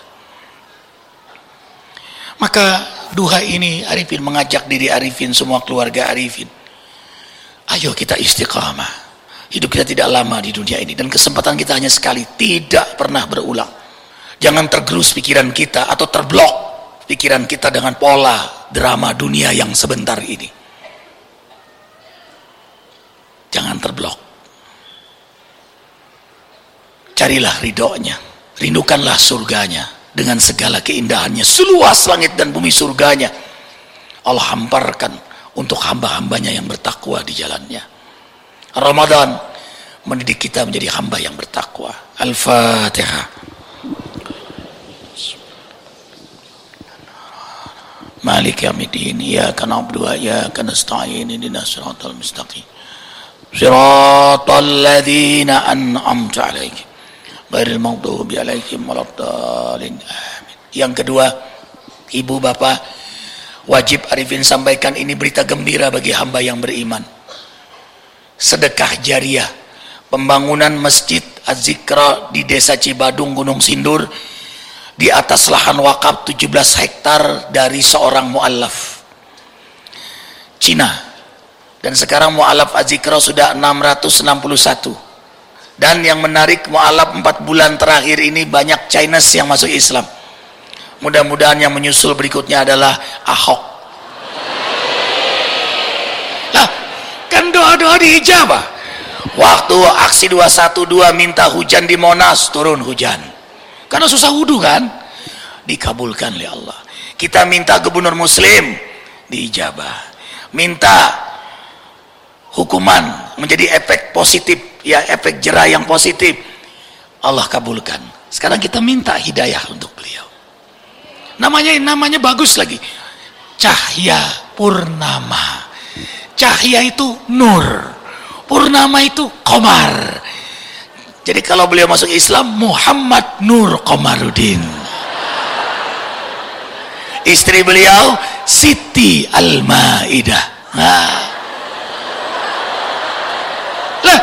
Maka duha ini Arifin mengajak diri Arifin, semua keluarga Arifin, ayo kita istiqamah. Hidup kita tidak lama di dunia ini, dan kesempatan kita hanya sekali, tidak pernah berulang. Jangan tergerus pikiran kita atau terblok pikiran kita dengan pola drama dunia yang sebentar ini. Jangan terblok. Carilah ridhonya, rindukanlah surganya dengan segala keindahannya, seluas langit dan bumi surganya. Allah hamparkan untuk hamba-hambanya yang bertakwa di jalannya. Ramadan mendidik kita menjadi hamba yang bertakwa. Al-Fatihah. Malik yaumiddin, iyyaka na'budu wa iyyaka nasta'in, ihdinas siratal mustaqim, siratal ladzina an'amta 'alaihim ghairil maghdubi 'alaihim waladdallin. Amin. Yang kedua, ibu bapak, wajib Arifin sampaikan ini berita gembira bagi hamba yang beriman. Sedekah jariah, pembangunan Masjid Az-Zikra di Desa Cibadung, Gunung Sindur, di atas lahan wakaf 17 hektar dari seorang mu'alaf Cina. Dan sekarang mu'alaf Az-Zikra sudah 661. Dan yang menarik, mu'alaf 4 bulan terakhir ini banyak Chinese yang masuk Islam. Mudah-mudahan yang menyusul berikutnya adalah Ahok. Nah, kan doa-doa diijabah. Waktu aksi 212 minta hujan di Monas, turun hujan. Karena susah wudhu kan, dikabulkan oleh Allah. Kita minta gubernur muslim, diijabah. Minta hukuman menjadi efek positif, ya efek jerah yang positif, Allah kabulkan. Sekarang kita minta hidayah untuk beliau. Namanya bagus lagi, Cahya Purnama. Cahya itu nur, Purnama itu Qamar. Jadi kalau beliau masuk Islam, Muhammad Nur Qamaruddin. Istri beliau Siti Al-Maidah. Nah. Lah,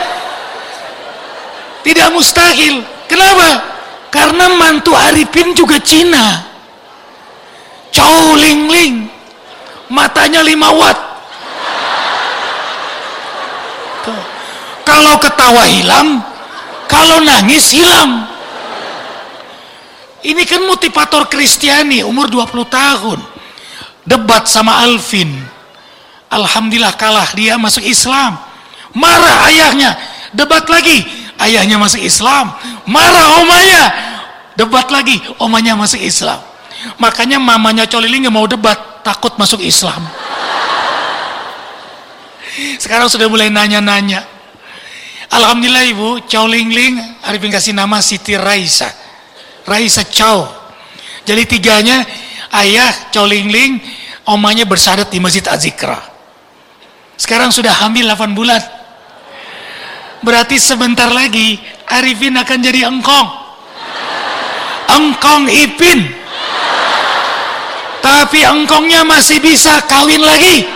tidak mustahil. Kenapa? Karena mantu Arifin juga Cina. Chow Ling Ling, matanya 5 watt. Tuh. Kalau ketawa hilang, kalau nangis hilang. Ini kan motivator Kristiani, umur 20 tahun. Debat sama Alvin. Alhamdulillah kalah, dia masuk Islam. Marah ayahnya, debat lagi, ayahnya masuk Islam. Marah omanya, debat lagi, omanya masuk Islam. Makanya mamanya Coliling nggak mau debat, takut masuk Islam. Sekarang sudah mulai nanya-nanya. Alhamdulillah ibu, Coliling, Arifin kasih nama Siti Raisa. Raisa Chow. Jadi tiganya, ayah Coliling, omanya bersyahadat di Masjid Az-Zikra. Sekarang sudah hamil 8 bulan. Berarti sebentar lagi Arifin akan jadi engkong. Engkong Ipin. Tapi engkongnya masih bisa kawin lagi.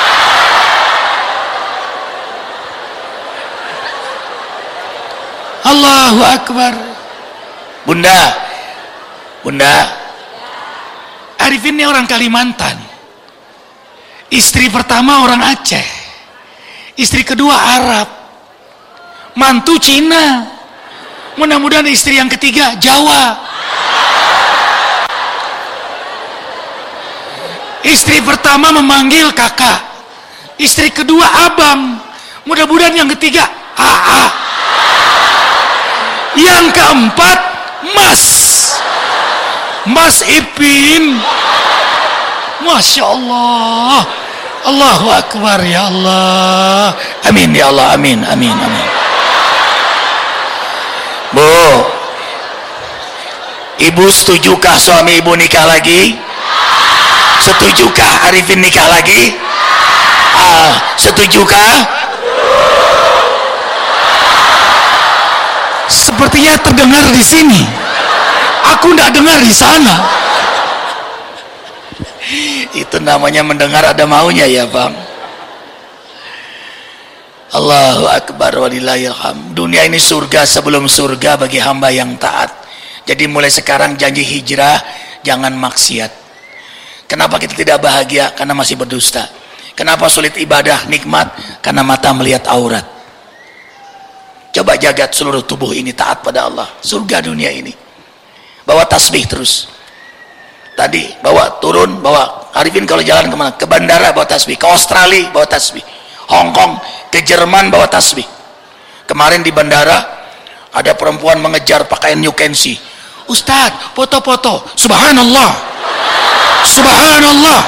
Allahu Akbar. Bunda, Arifin ini orang Kalimantan. Istri pertama orang Aceh. Istri kedua Arab. Mantu Cina. Mudah-mudahan istri yang ketiga Jawa. Istri pertama memanggil kakak. Istri kedua abang. Mudah-mudahan yang ketiga AA. Yang keempat Mas Ipin. Masya Allah. Allahu Akbar ya Allah. Amin ya Allah, amin. Bu, ibu setujukah suami ibu nikah lagi? Setujukah Arifin nikah lagi? Setujukah? Sepertinya terdengar di sini. Aku tidak dengar di sana. Itu namanya mendengar ada maunya ya bang. Allahu Akbar walillahil hamd. Dunia ini surga sebelum surga bagi hamba yang taat. Jadi mulai sekarang janji hijrah, jangan maksiat. Kenapa kita tidak bahagia? Karena masih berdusta. Kenapa sulit ibadah nikmat? Karena mata melihat aurat. Coba jagat seluruh tubuh ini taat pada Allah. Surga dunia ini. Bawa tasbih terus. Tadi bawa turun, bawa Arifin kalau jalan kemana? Ke bandara bawa tasbih. Ke Australia bawa tasbih. Hong Kong, ke Jerman bawa tasbih. Kemarin di bandara ada perempuan mengejar pakaian you can see. Ustadz, foto-foto. Subhanallah. Subhanallah.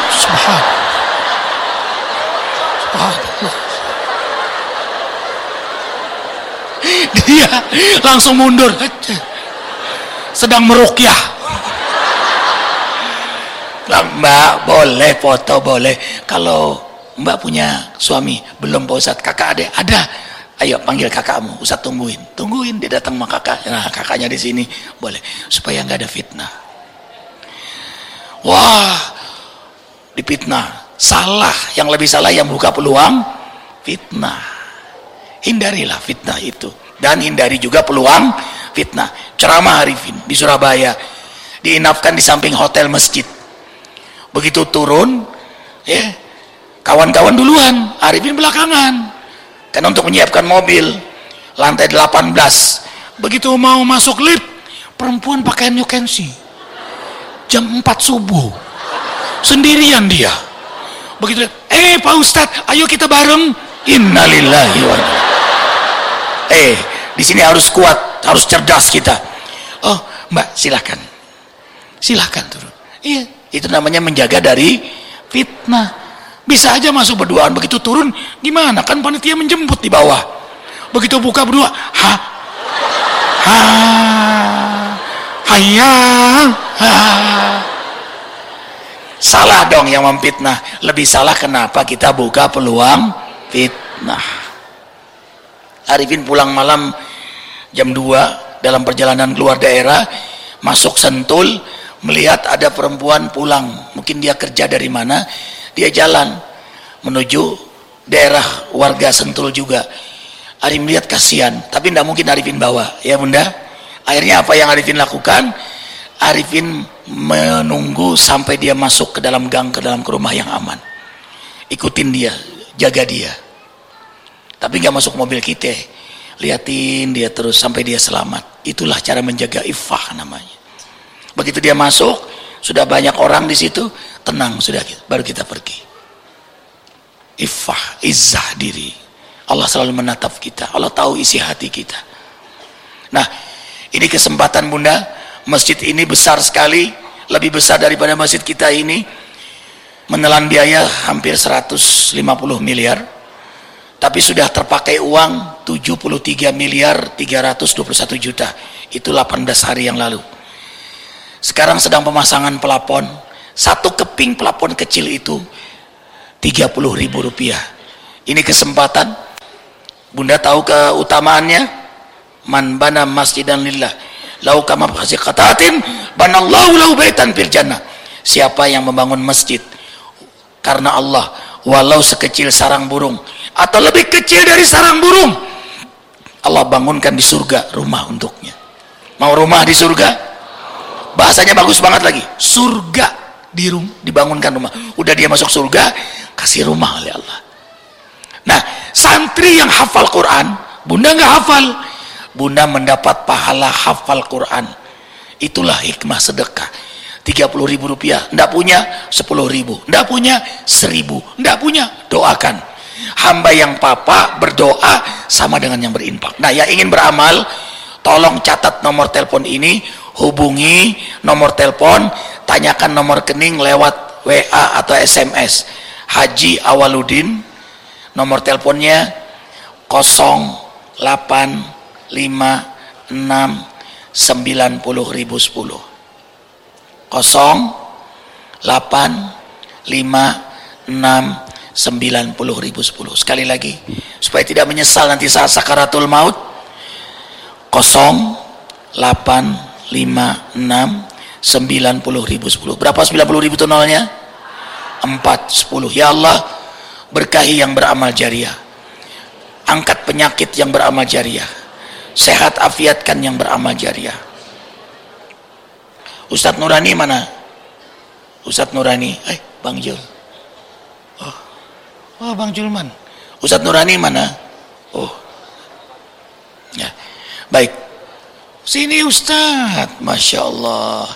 Subhanallah. Dia langsung mundur. Sedang meruqyah. Mbak, boleh foto, boleh. Kalau Mbak punya suami, belum Pak Ustadz, kakak adek, ada. Ayo panggil kakakmu, Ustadz tungguin. Tungguin, dia datang sama kakak. Nah, kakaknya di sini, boleh. Supaya nggak ada fitnah. Wah, dipitnah. Salah, yang lebih salah yang buka peluang fitnah. Hindarilah fitnah itu. Dan hindari juga peluang fitnah. Ceramah Arifin di Surabaya, diinapkan di samping hotel masjid. Begitu turun, ya, kawan-kawan duluan, Arifin belakangan. Karena untuk menyiapkan mobil, lantai 18. Begitu mau masuk lift, perempuan pakaian you can see. Jam 4 subuh, sendirian dia. Begitu, Pak Ustadz, ayo kita bareng. Innalillahi wa inna. Di sini harus kuat, harus cerdas kita. Oh, Mbak, silahkan turun. Iya, itu namanya menjaga dari fitnah. Bisa aja masuk berduaan, begitu turun gimana? Kan panitia menjemput di bawah. Begitu buka berdua, salah dong yang memfitnah. Lebih salah kenapa kita buka peluang fitnah. Arifin pulang malam jam 2 dalam perjalanan keluar daerah, masuk Sentul, melihat ada perempuan pulang, mungkin dia kerja dari mana, dia jalan menuju daerah warga Sentul juga. Arifin lihat kasihan, tapi tidak mungkin Arifin bawa, ya bunda. Akhirnya apa yang Arifin lakukan? Arifin menunggu sampai dia masuk ke dalam gang, ke dalam rumah yang aman. Ikutin dia, jaga dia, tapi nggak masuk mobil kita, liatin dia terus sampai dia selamat. Itulah cara menjaga iffah namanya. Begitu dia masuk, sudah banyak orang di situ, tenang sudah, baru kita pergi. Iffah, izzah diri. Allah selalu menatap kita, Allah tahu isi hati kita. Nah, ini kesempatan bunda, masjid ini besar sekali, lebih besar daripada masjid kita ini, menelan biaya hampir 150 miliar, tapi sudah terpakai uang 73 miliar 321 juta. Itu 18 hari yang lalu. Sekarang sedang pemasangan pelapon. Satu keping pelapon kecil itu 30.000 rupiah. Ini kesempatan. Bunda tahu keutamaannya? Man bana masjidan lillah lau kama qatatin banallahu lahu baitan fil jannah. Siapa yang membangun masjid karena Allah, walau sekecil sarang burung atau lebih kecil dari sarang burung, Allah bangunkan di surga rumah untuknya. Mau rumah di surga? Bahasanya bagus banget lagi, surga dibangunkan rumah. Udah dia masuk surga, kasih rumah oleh Allah. Nah, santri yang hafal Quran, bunda nggak hafal, bunda mendapat pahala hafal Quran. Itulah hikmah sedekah. 30.000 rupiah, ndak punya 10.000, ndak punya 1.000, ndak punya, doakan. Hamba yang papa berdoa sama dengan yang berinfak. Nah, yang ingin beramal, tolong catat nomor telepon ini, hubungi nomor telepon, tanyakan nomor rekening lewat WA atau SMS. Haji Awaludin, nomor teleponnya 085690010. 085690010. Sekali lagi supaya tidak menyesal nanti saat sakaratul maut. 085690010. Berapa 90.000 itu nolnya? 410. Ya Allah, berkahi yang beramal jariah, angkat penyakit yang beramal jariah, sehat afiatkan yang beramal jariah. Ustadz Nurani mana? Ustadz Nurani, Bang Jul. Oh, Bang Julman. Ustadz Nurani mana? Oh, ya, baik. Sini Ustadz, Masya Allah.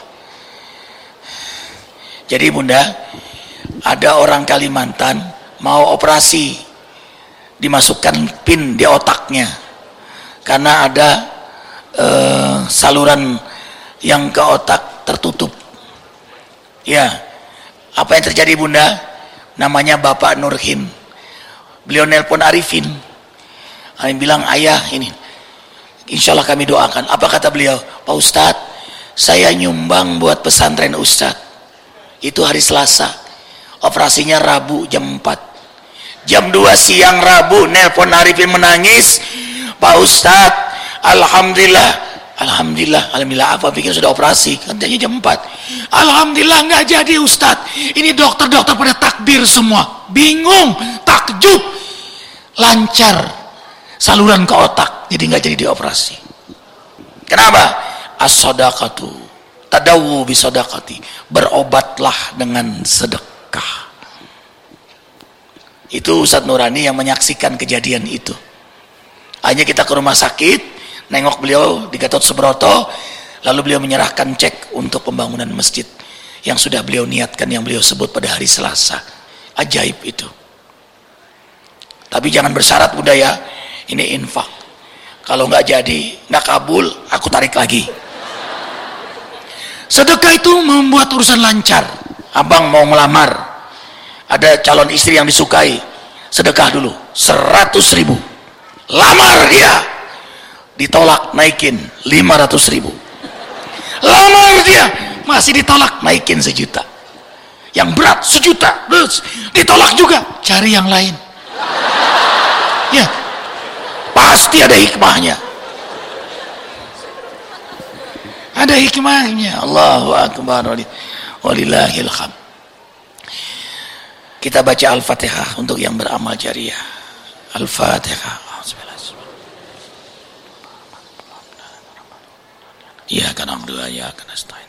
Jadi bunda, ada orang Kalimantan mau operasi, dimasukkan pin di otaknya karena ada saluran yang ke otak tertutup. Ya, apa yang terjadi bunda? Namanya Bapak Nurhin. Beliau nelpon Arifin. Arifin bilang, ayah ini, insya Allah kami doakan. Apa kata beliau? Pak Ustadz, saya nyumbang buat pesantren Ustadz. Itu hari Selasa, operasinya Rabu jam 4. Jam 2 siang Rabu nelpon Arifin menangis, Pak Ustadz, Alhamdulillah apa pikir sudah operasi, katanya jam 4. Alhamdulillah nggak jadi Ustadz. Ini dokter-dokter pada takbir semua, bingung, takjub, lancar saluran ke otak, jadi nggak jadi dioperasi. Kenapa? As-sadaqatu tadawu bisadaqati, berobatlah dengan sedekah. Itu Ustadz Nurani yang menyaksikan kejadian itu. Hanya kita ke rumah sakit, nengok beliau di Gatot Subroto, lalu beliau menyerahkan cek untuk pembangunan masjid yang sudah beliau niatkan, yang beliau sebut pada hari Selasa. Ajaib itu. Tapi jangan bersyarat bunda ya, ini infak. Kalau nggak jadi, nggak kabul, aku tarik lagi. Sedekah itu membuat urusan lancar. Abang mau melamar, ada calon istri yang disukai, sedekah dulu 100.000, lamar dia, ditolak naikin 500.000, lamar dia masih ditolak naikin 1 juta, yang berat 1 juta, ditolak juga, cari yang lain. Ya, pasti ada hikmahnya. Ada hikmahnya. Allahu akbar, walillahil hamd. Kita baca Al-Fatihah untuk yang beramal jariah. Al-Fatihah. Iyyaka na'budu wa iyyaka nasta'in.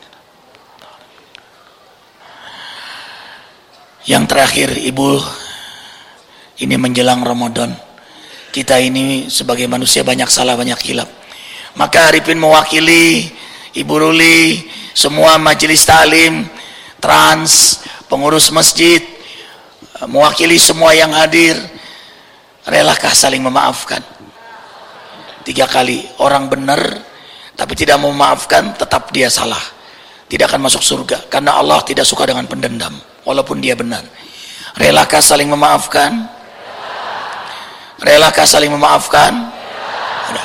Yang terakhir, Ibu, ini menjelang Ramadan. Kita ini sebagai manusia banyak salah, banyak hilaf. Maka Arifin mewakili Ibu Ruli, semua majelis taklim, trans, pengurus masjid, mewakili semua yang hadir, relakah saling memaafkan? 3 kali. Orang benar tapi tidak mau memaafkan, tetap dia salah, tidak akan masuk surga, karena Allah tidak suka dengan pendendam walaupun dia benar. Relakah saling memaafkan? Relakah saling memaafkan? Udah.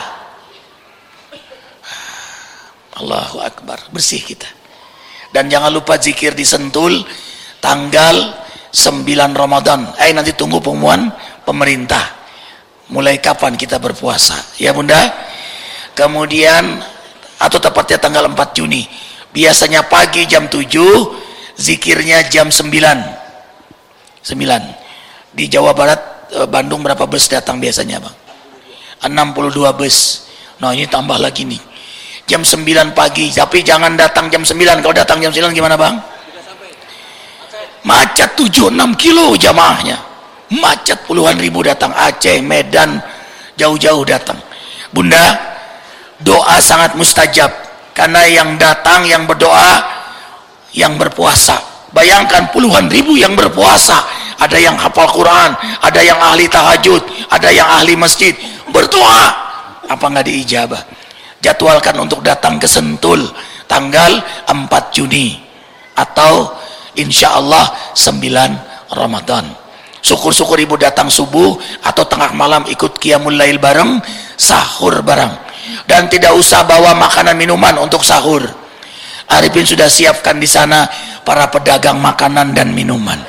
Allahu akbar, bersih kita. Dan jangan lupa zikir di Sentul tanggal 9 Ramadan. Nanti tunggu pengumuman pemerintah mulai kapan kita berpuasa, ya Bunda. Kemudian atau tepatnya tanggal 4 Juni. Biasanya pagi jam 7, zikirnya jam 9. Di Jawa Barat, Bandung berapa bus datang biasanya, Bang? 62 bus. Nah, ini tambah lagi nih. Jam 9 pagi, tapi jangan datang jam 9. Kalau datang jam 9 gimana, Bang? Macet 7-6 kilo jamaahnya. Macet puluhan ribu datang, Aceh, Medan, jauh-jauh datang. Bunda, doa sangat mustajab, karena yang datang, yang berdoa, yang berpuasa. Bayangkan puluhan ribu yang berpuasa, ada yang hafal Quran, ada yang ahli tahajud, ada yang ahli masjid, berdoa, apa nggak diijabah? Jadwalkan untuk datang ke Sentul tanggal 4 Juni atau insya Allah 9 Ramadan. Syukur-syukur Ibu datang subuh atau tengah malam ikut qiyamul lail bareng, sahur bareng. Dan tidak usah bawa makanan minuman untuk sahur. Arifin sudah siapkan di sana para pedagang makanan dan minuman.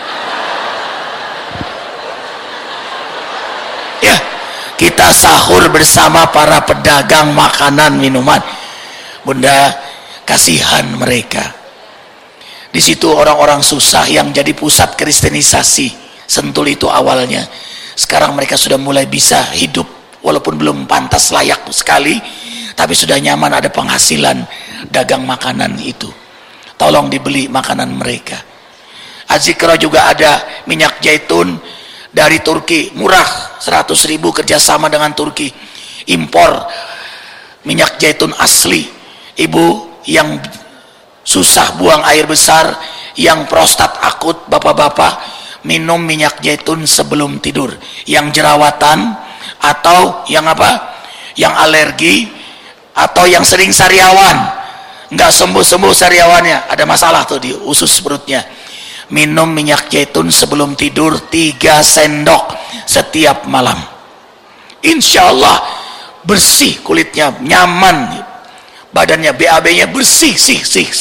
Ya, kita sahur bersama para pedagang makanan minuman. Bunda, kasihan mereka. Di situ orang-orang susah yang jadi pusat kristenisasi. Sentul itu awalnya. Sekarang mereka sudah mulai bisa hidup, walaupun belum pantas layak sekali, tapi sudah nyaman, ada penghasilan dagang makanan itu. Tolong dibeli makanan mereka. Azikra juga ada minyak zaitun dari Turki, murah, 100.000 kerjasama dengan Turki. Impor minyak zaitun asli. Ibu yang susah buang air besar, yang prostat akut, bapak-bapak, minum minyak zaitun sebelum tidur. Yang jerawatan atau yang apa? Yang alergi atau yang sering sariawan, nggak sembuh-sembuh sariawannya, ada masalah tuh di usus perutnya. Minum minyak zaitun sebelum tidur 3 sendok setiap malam. Insya Allah bersih kulitnya, nyaman badannya, BAB-nya bersih, sih.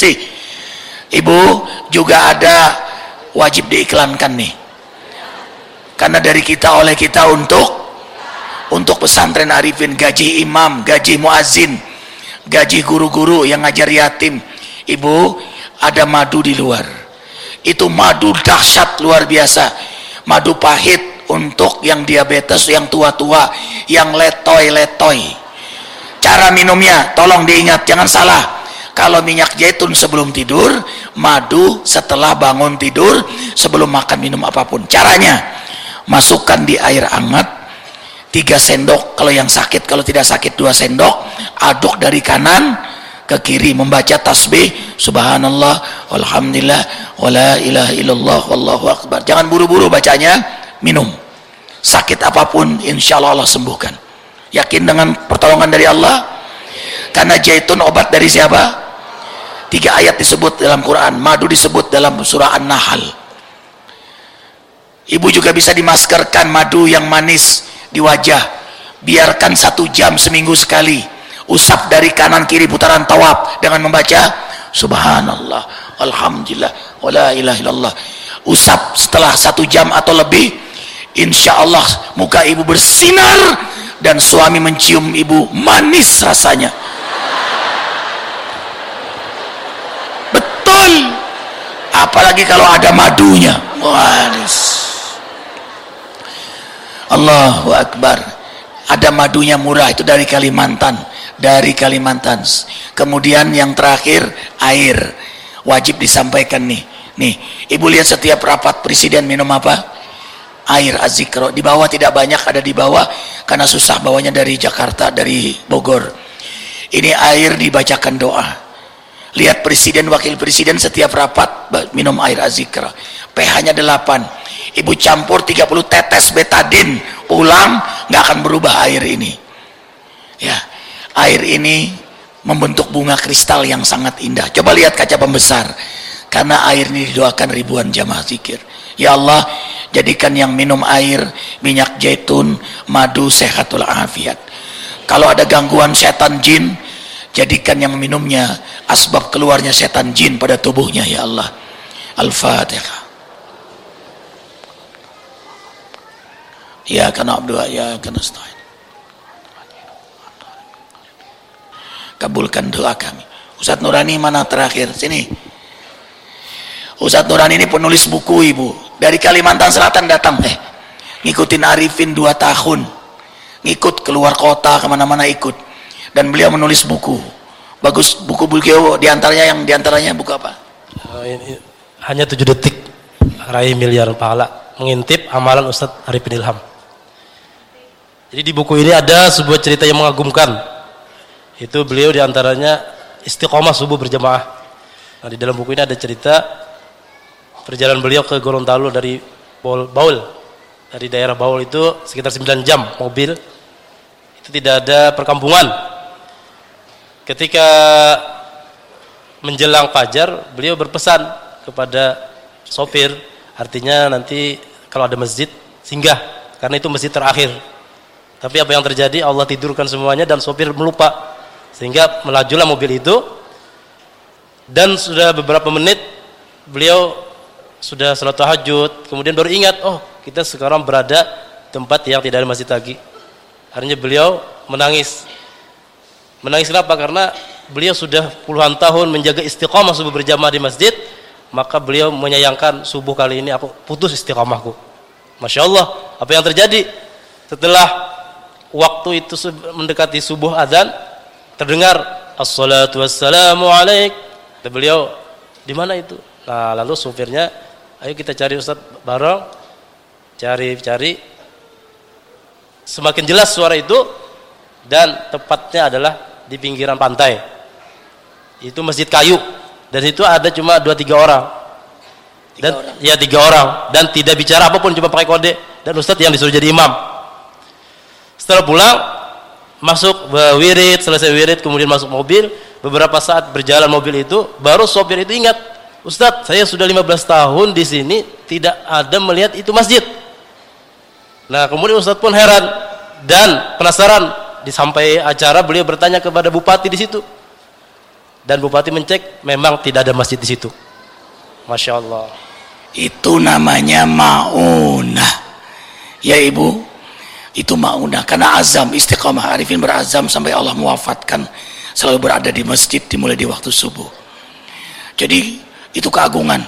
Ibu juga ada wajib diiklankan nih, karena dari kita, oleh kita, untuk pesantren Arifin, gaji imam, gaji muazin, gaji guru-guru yang ngajar yatim. Ibu, ada madu di luar. Itu madu dahsyat luar biasa. Madu pahit untuk yang diabetes, yang tua-tua, yang letoy. Cara minumnya, tolong diingat, jangan salah. Kalau minyak zaitun sebelum tidur, madu setelah bangun tidur, sebelum makan minum apapun. Caranya, masukkan di air hangat 3 sendok kalau yang sakit, kalau tidak sakit 2 sendok, aduk dari kanan ke kiri, membaca tasbih subhanallah walhamdulillah wala ilaha illallah wallahu akbar. Jangan buru-buru bacanya, minum. Sakit apapun insya Allah Allah sembuhkan. Yakin dengan pertolongan dari Allah? Karena zaitun obat dari siapa? 3 ayat disebut dalam Quran, madu disebut dalam surah An-Nahl. Ibu juga bisa dimaskerkan madu yang manis di wajah. Biarkan 1 jam seminggu sekali. Usap dari kanan kiri putaran tawaf dengan membaca subhanallah alhamdulillah wala ilaha illallah. Usap setelah 1 jam atau lebih, insya Allah muka ibu bersinar dan suami mencium ibu manis rasanya. apalagi kalau ada madunya. Waduh. Allahu Akbar. Ada madunya murah, itu dari Kalimantan. Kemudian yang terakhir, air. Wajib disampaikan nih. Nih, ibu lihat setiap rapat presiden minum apa? Air Az-Zikra. Di bawah tidak banyak, ada di bawah karena susah bawanya dari Jakarta, dari Bogor. Ini air dibacakan doa. Lihat presiden, wakil presiden setiap rapat minum air Az-Zikra. pH-nya 8. Ibu campur 30 tetes betadin, pulang nggak akan berubah air ini. Ya, air ini membentuk bunga kristal yang sangat indah. Coba lihat kaca pembesar. Karena air ini didoakan ribuan jamaah zikir. Ya Allah, jadikan yang minum air minyak zaitun, madu, sehatul afiat. Kalau ada gangguan setan jin, jadikan yang minumnya asbab keluarnya setan jin pada tubuhnya, ya Allah. Al-Fatihah. Ya kana abdua, ya kana nasta'in. Kabulkan doa kami. Ustadz Nurani mana terakhir? Sini. Ustadz Nurani ini penulis buku, ibu. Dari Kalimantan Selatan datang. Ngikutin Arifin 2 tahun. Ngikut keluar kota, kemana-mana ikut. Dan beliau menulis buku. Bagus, buku beliau diantaranya buku apa? Hanya 7 detik raih miliar pahala. Mengintip amalan Ustadz Arifin Ilham. Jadi di buku ini ada sebuah cerita yang mengagumkan. Itu beliau diantaranya istiqomah subuh berjamaah. Nah, di dalam buku ini ada cerita perjalanan beliau ke Gorontalo dari Baul. Dari daerah Baul itu sekitar 9 jam mobil. Itu tidak ada perkampungan. Ketika menjelang fajar, beliau berpesan kepada sopir, artinya nanti kalau ada masjid singgah, karena itu masjid terakhir. Tapi apa yang terjadi? Allah tidurkan semuanya dan sopir melupa, sehingga melajulah mobil itu. Dan sudah beberapa menit beliau sudah salat tahajud, kemudian baru ingat, oh kita sekarang berada tempat yang tidak ada masjid lagi. Akhirnya beliau menangis. Menangis kenapa? Karena beliau sudah puluhan tahun menjaga istiqamah subuh berjamaah di masjid, maka beliau menyayangkan subuh kali ini aku putus istiqamahku. Masya Allah, apa yang terjadi? Setelah waktu itu mendekati subuh adzan, terdengar assalatu wassalamu alaik. Dan beliau, di mana itu? Nah, lalu supirnya, ayo kita cari Ustaz bareng. Cari. Semakin jelas suara itu, dan tepatnya adalah di pinggiran pantai. Itu masjid kayu, dan itu ada cuma 2-3 orang. Ya 3 orang, dan tidak bicara apapun, cuma pakai kode. Dan Ustaz yang disuruh jadi imam. Setelah pulang, masuk wirid, selesai wirid, kemudian masuk mobil. Beberapa saat berjalan mobil itu, baru sopir itu ingat, Ustadz, saya sudah 15 tahun di sini, tidak ada melihat itu masjid. Nah, kemudian Ustadz pun heran dan penasaran. Sampai acara beliau bertanya kepada bupati di situ, dan bupati mencek, memang tidak ada masjid di situ. Masya Allah. Itu namanya maunah, ya ibu. Itu maunah, karena azam, istiqamah. Arifin berazam sampai Allah mewafatkan selalu berada di masjid dimulai di waktu subuh. Jadi itu keagungan.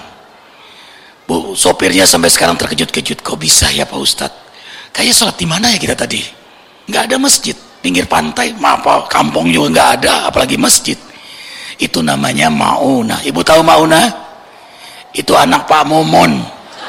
Bu, sopirnya sampai sekarang terkejut-kejut, kok bisa ya Pak Ustadz? Kayak sholat di mana ya kita tadi? Nggak ada masjid, pinggir pantai, apa kampung juga nggak ada, apalagi masjid. Itu namanya maunah. Ibu tahu maunah? Itu anak Pak Momon.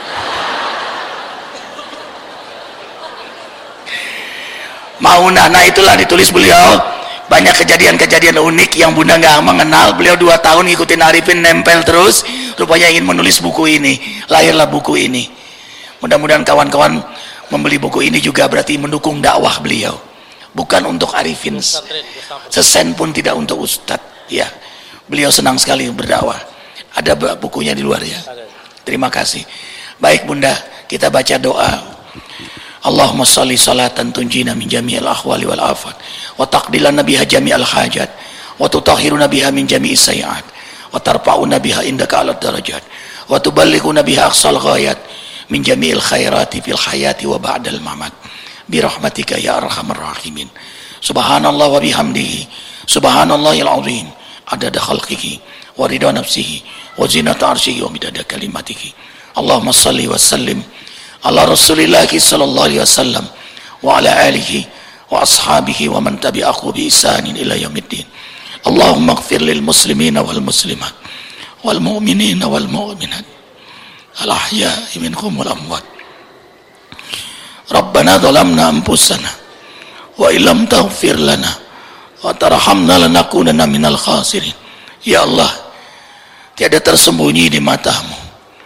Maunah, nah itulah ditulis beliau. Banyak kejadian-kejadian unik yang Bunda nggak mengenal. Beliau 2 tahun ngikutin Arifin, nempel terus. Rupanya ingin menulis buku ini. Lahirlah buku ini. Mudah-mudahan kawan-kawan membeli buku ini juga berarti mendukung dakwah beliau. Bukan untuk Arifin, sesen pun tidak untuk Ustadz. Ya, beliau senang sekali berdakwah. Ada bukunya di luar ya. Terima kasih. Baik Bunda, kita baca doa. Allahumma salli salatan tunjina min jami'il ahwali wal afat wa taqdilana biha jami'al hajat wa tutahhiruna biha min jami'is sayiat wa tarfa'una biha indaka 'alad darajat wa tuballighuna biha aqsal ghayat min jami'il khairati fil hayati wa ba'dal mamat bi rahmatika ya arhamar rahimin. Subhanallah wa bihamdihi subhanallahil azim adada khalqihi wa ridha nafsihi wa zinata arsyihi wa midada kalimatihi. Allahumma salli wa sallim ala Rasulillah sallallahu alaihi wasallam wa ala alihi wa ashabihi wa man tabi'ahu bi ihsanin ila yaumiddin. Allahumma ighfir lil muslimina wal muslimat wal mu'minina wal mu'minat al ahya'i minhum wal amwat. Rabbana dhalamna anfusana wa illam taghfir lana wa tarhamna lanakunanna minal khasirin. Ya Allah, tiada tersembunyi di matamu,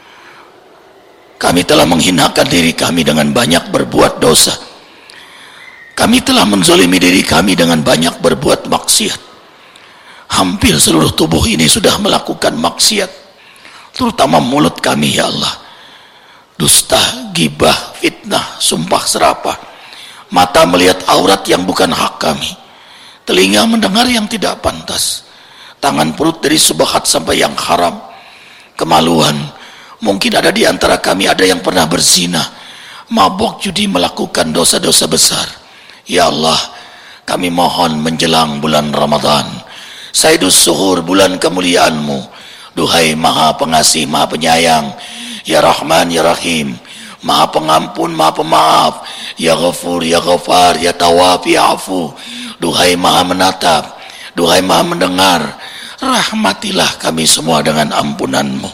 kami telah menghinakan diri kami dengan banyak berbuat dosa. Kami telah menzalimi diri kami dengan banyak berbuat maksiat. Hampir seluruh tubuh ini sudah melakukan maksiat, terutama mulut kami ya Allah. Dusta, gibah, fitnah, sumpah serapah. Mata melihat aurat yang bukan hak kami, telinga mendengar yang tidak pantas, tangan perut dari subhat sampai yang haram, kemaluan. Mungkin ada di antara kami ada yang pernah berzina, mabok, judi, melakukan dosa-dosa besar. Ya Allah, kami mohon menjelang bulan Ramadan, Sayyidus Suhur, bulan kemuliaan-Mu. Duhai Maha Pengasih, Maha Penyayang, Ya Rahman, Ya Rahim, Maha Pengampun, Maha Pemaaf, Ya Ghafur, Ya Ghafar, Ya Tawab, Ya Afu. Duhai Maha Menatap, duhai Maha Mendengar, rahmatilah kami semua dengan ampunan-Mu.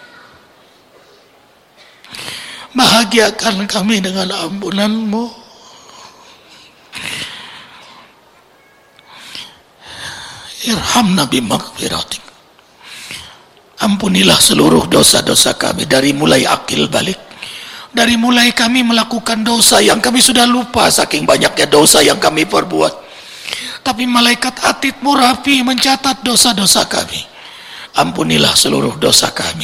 Bahagiakan kami dengan ampunan-Mu. Irhamna bimaghfiratik. Ampunilah seluruh dosa-dosa kami, dari mulai akil balik, dari mulai kami melakukan dosa yang kami sudah lupa saking banyaknya dosa yang kami perbuat. Tapi malaikat Atid-Mu rapi mencatat dosa-dosa kami. Ampunilah seluruh dosa kami,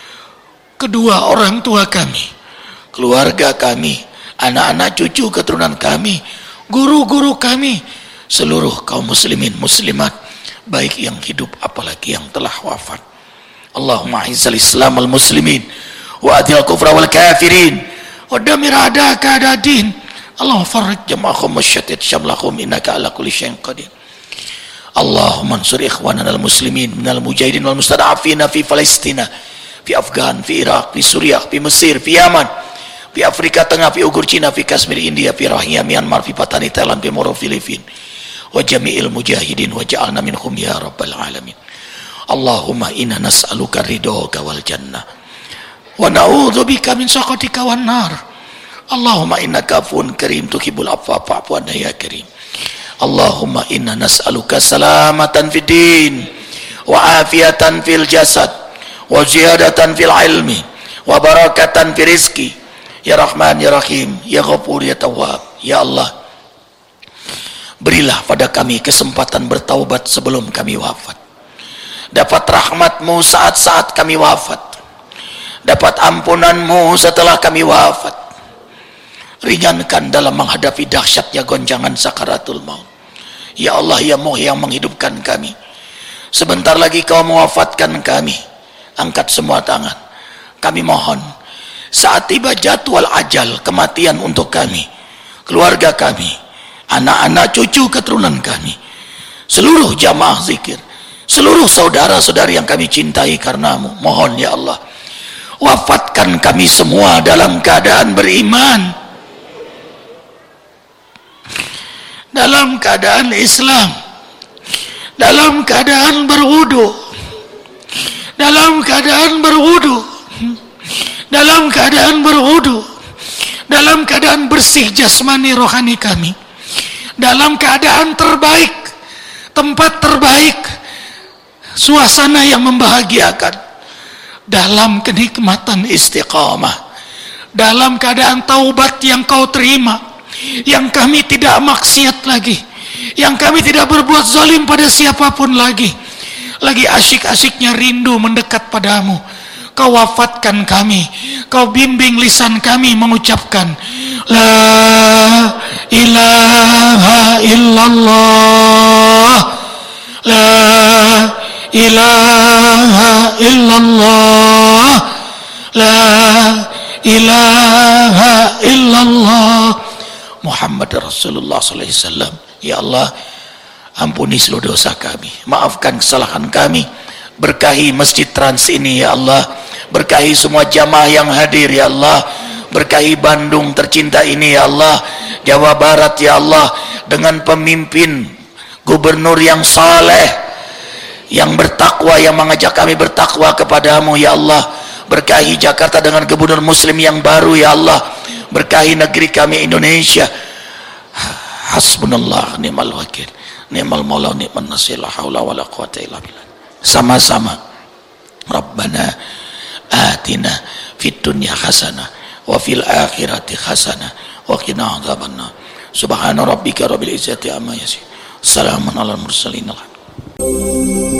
kedua orang tua kami, keluarga kami, anak-anak cucu keturunan kami, guru-guru kami, seluruh kaum muslimin muslimat, baik yang hidup apalagi yang telah wafat. Allahumma izzal Islam wal muslimin wa adil kufra wal kafirin wa damir a'daka a'dad-din. Allahumma farrij jama'ahum wa shattit syamlahum innaka ala kulli syai'in qadir. Allahumma ansur ikhwanana al muslimin minal mujahidin wal mustada'afina fi Palestina, fi Afghan, fi Iraq, fi Suriah, fi Mesir, fi Yaman, fi Afrika Tengah, fi Uighur Cina, fi Kashmir India, fi Rohingya Myanmar, fi Patani Thailand, fi Moro Filipina, wa jami'il mujahidin wa ja'alna minhum ya rabbal alamin. Allahumma inna nas'aluka ridhoka wal jannah wa na'udzubika min sakhatika wan nar. Allahumma innaka afuwun karim tuhibbul afwa fa'fu anna ya karim. Allahumma inna nas'aluka salamatan fid din wa afiatan fil jasad wa ziyadatan fil ilmi wa barakatan fil rizqi. Ya Rahman, Ya Rahim, Ya Ghafur, Ya Tawwab. Ya Allah, berilah pada kami kesempatan bertaubat sebelum kami wafat, dapat rahmat-Mu saat-saat kami wafat, dapat ampunan-Mu setelah kami wafat. Ringankan dalam menghadapi dahsyatnya goncangan sakaratul maut. Ya Allah, Ya Muhyi yang menghidupkan kami, sebentar lagi Kau mewafatkan kami. Angkat semua tangan, kami mohon, saat tiba jadwal ajal kematian untuk kami, keluarga kami, anak-anak cucu keturunan kami, seluruh jamaah zikir, seluruh saudara-saudari yang kami cintai karena-Mu, mohon ya Allah, wafatkan kami semua dalam keadaan beriman, dalam keadaan Islam, dalam keadaan berwudu, dalam keadaan berwudu, dalam keadaan berwudu, dalam keadaan bersih jasmani rohani kami, dalam keadaan terbaik, tempat terbaik, suasana yang membahagiakan, dalam kenikmatan istiqamah, dalam keadaan taubat yang Kau terima, yang kami tidak maksiat lagi, yang kami tidak berbuat zalim pada siapapun lagi asyik-asyiknya rindu mendekat padamu. Kau wafatkan kami, Kau bimbing lisan kami mengucapkan La ilaha illallah, La ilaha illallah, La ilaha illallah Muhammad Rasulullah sallallahu alaihi wasallam. Ya Allah, ampuni seluruh dosa kami, maafkan kesalahan kami, Berkahi Masjid Trans ini ya Allah, berkahi semua jamaah yang hadir ya Allah, berkahi Bandung tercinta ini ya Allah, Jawa Barat ya Allah, dengan pemimpin gubernur yang saleh, yang bertakwa, yang mengajak kami bertakwa kepadamu ya Allah. Berkahi Jakarta dengan gubernur muslim yang baru ya Allah, berkahi negeri kami Indonesia. Hasbunallah ni'mal wakil, ni'mal maula ni'man nasir, la haula wala quwata illa billah. Sama-sama. Rabbana atina fid dunya hasanah wa fil akhirati hasanah wa qina adzabannar. Subhana rabbika rabbil izzati amma yasifun. Salamun alal mursalin.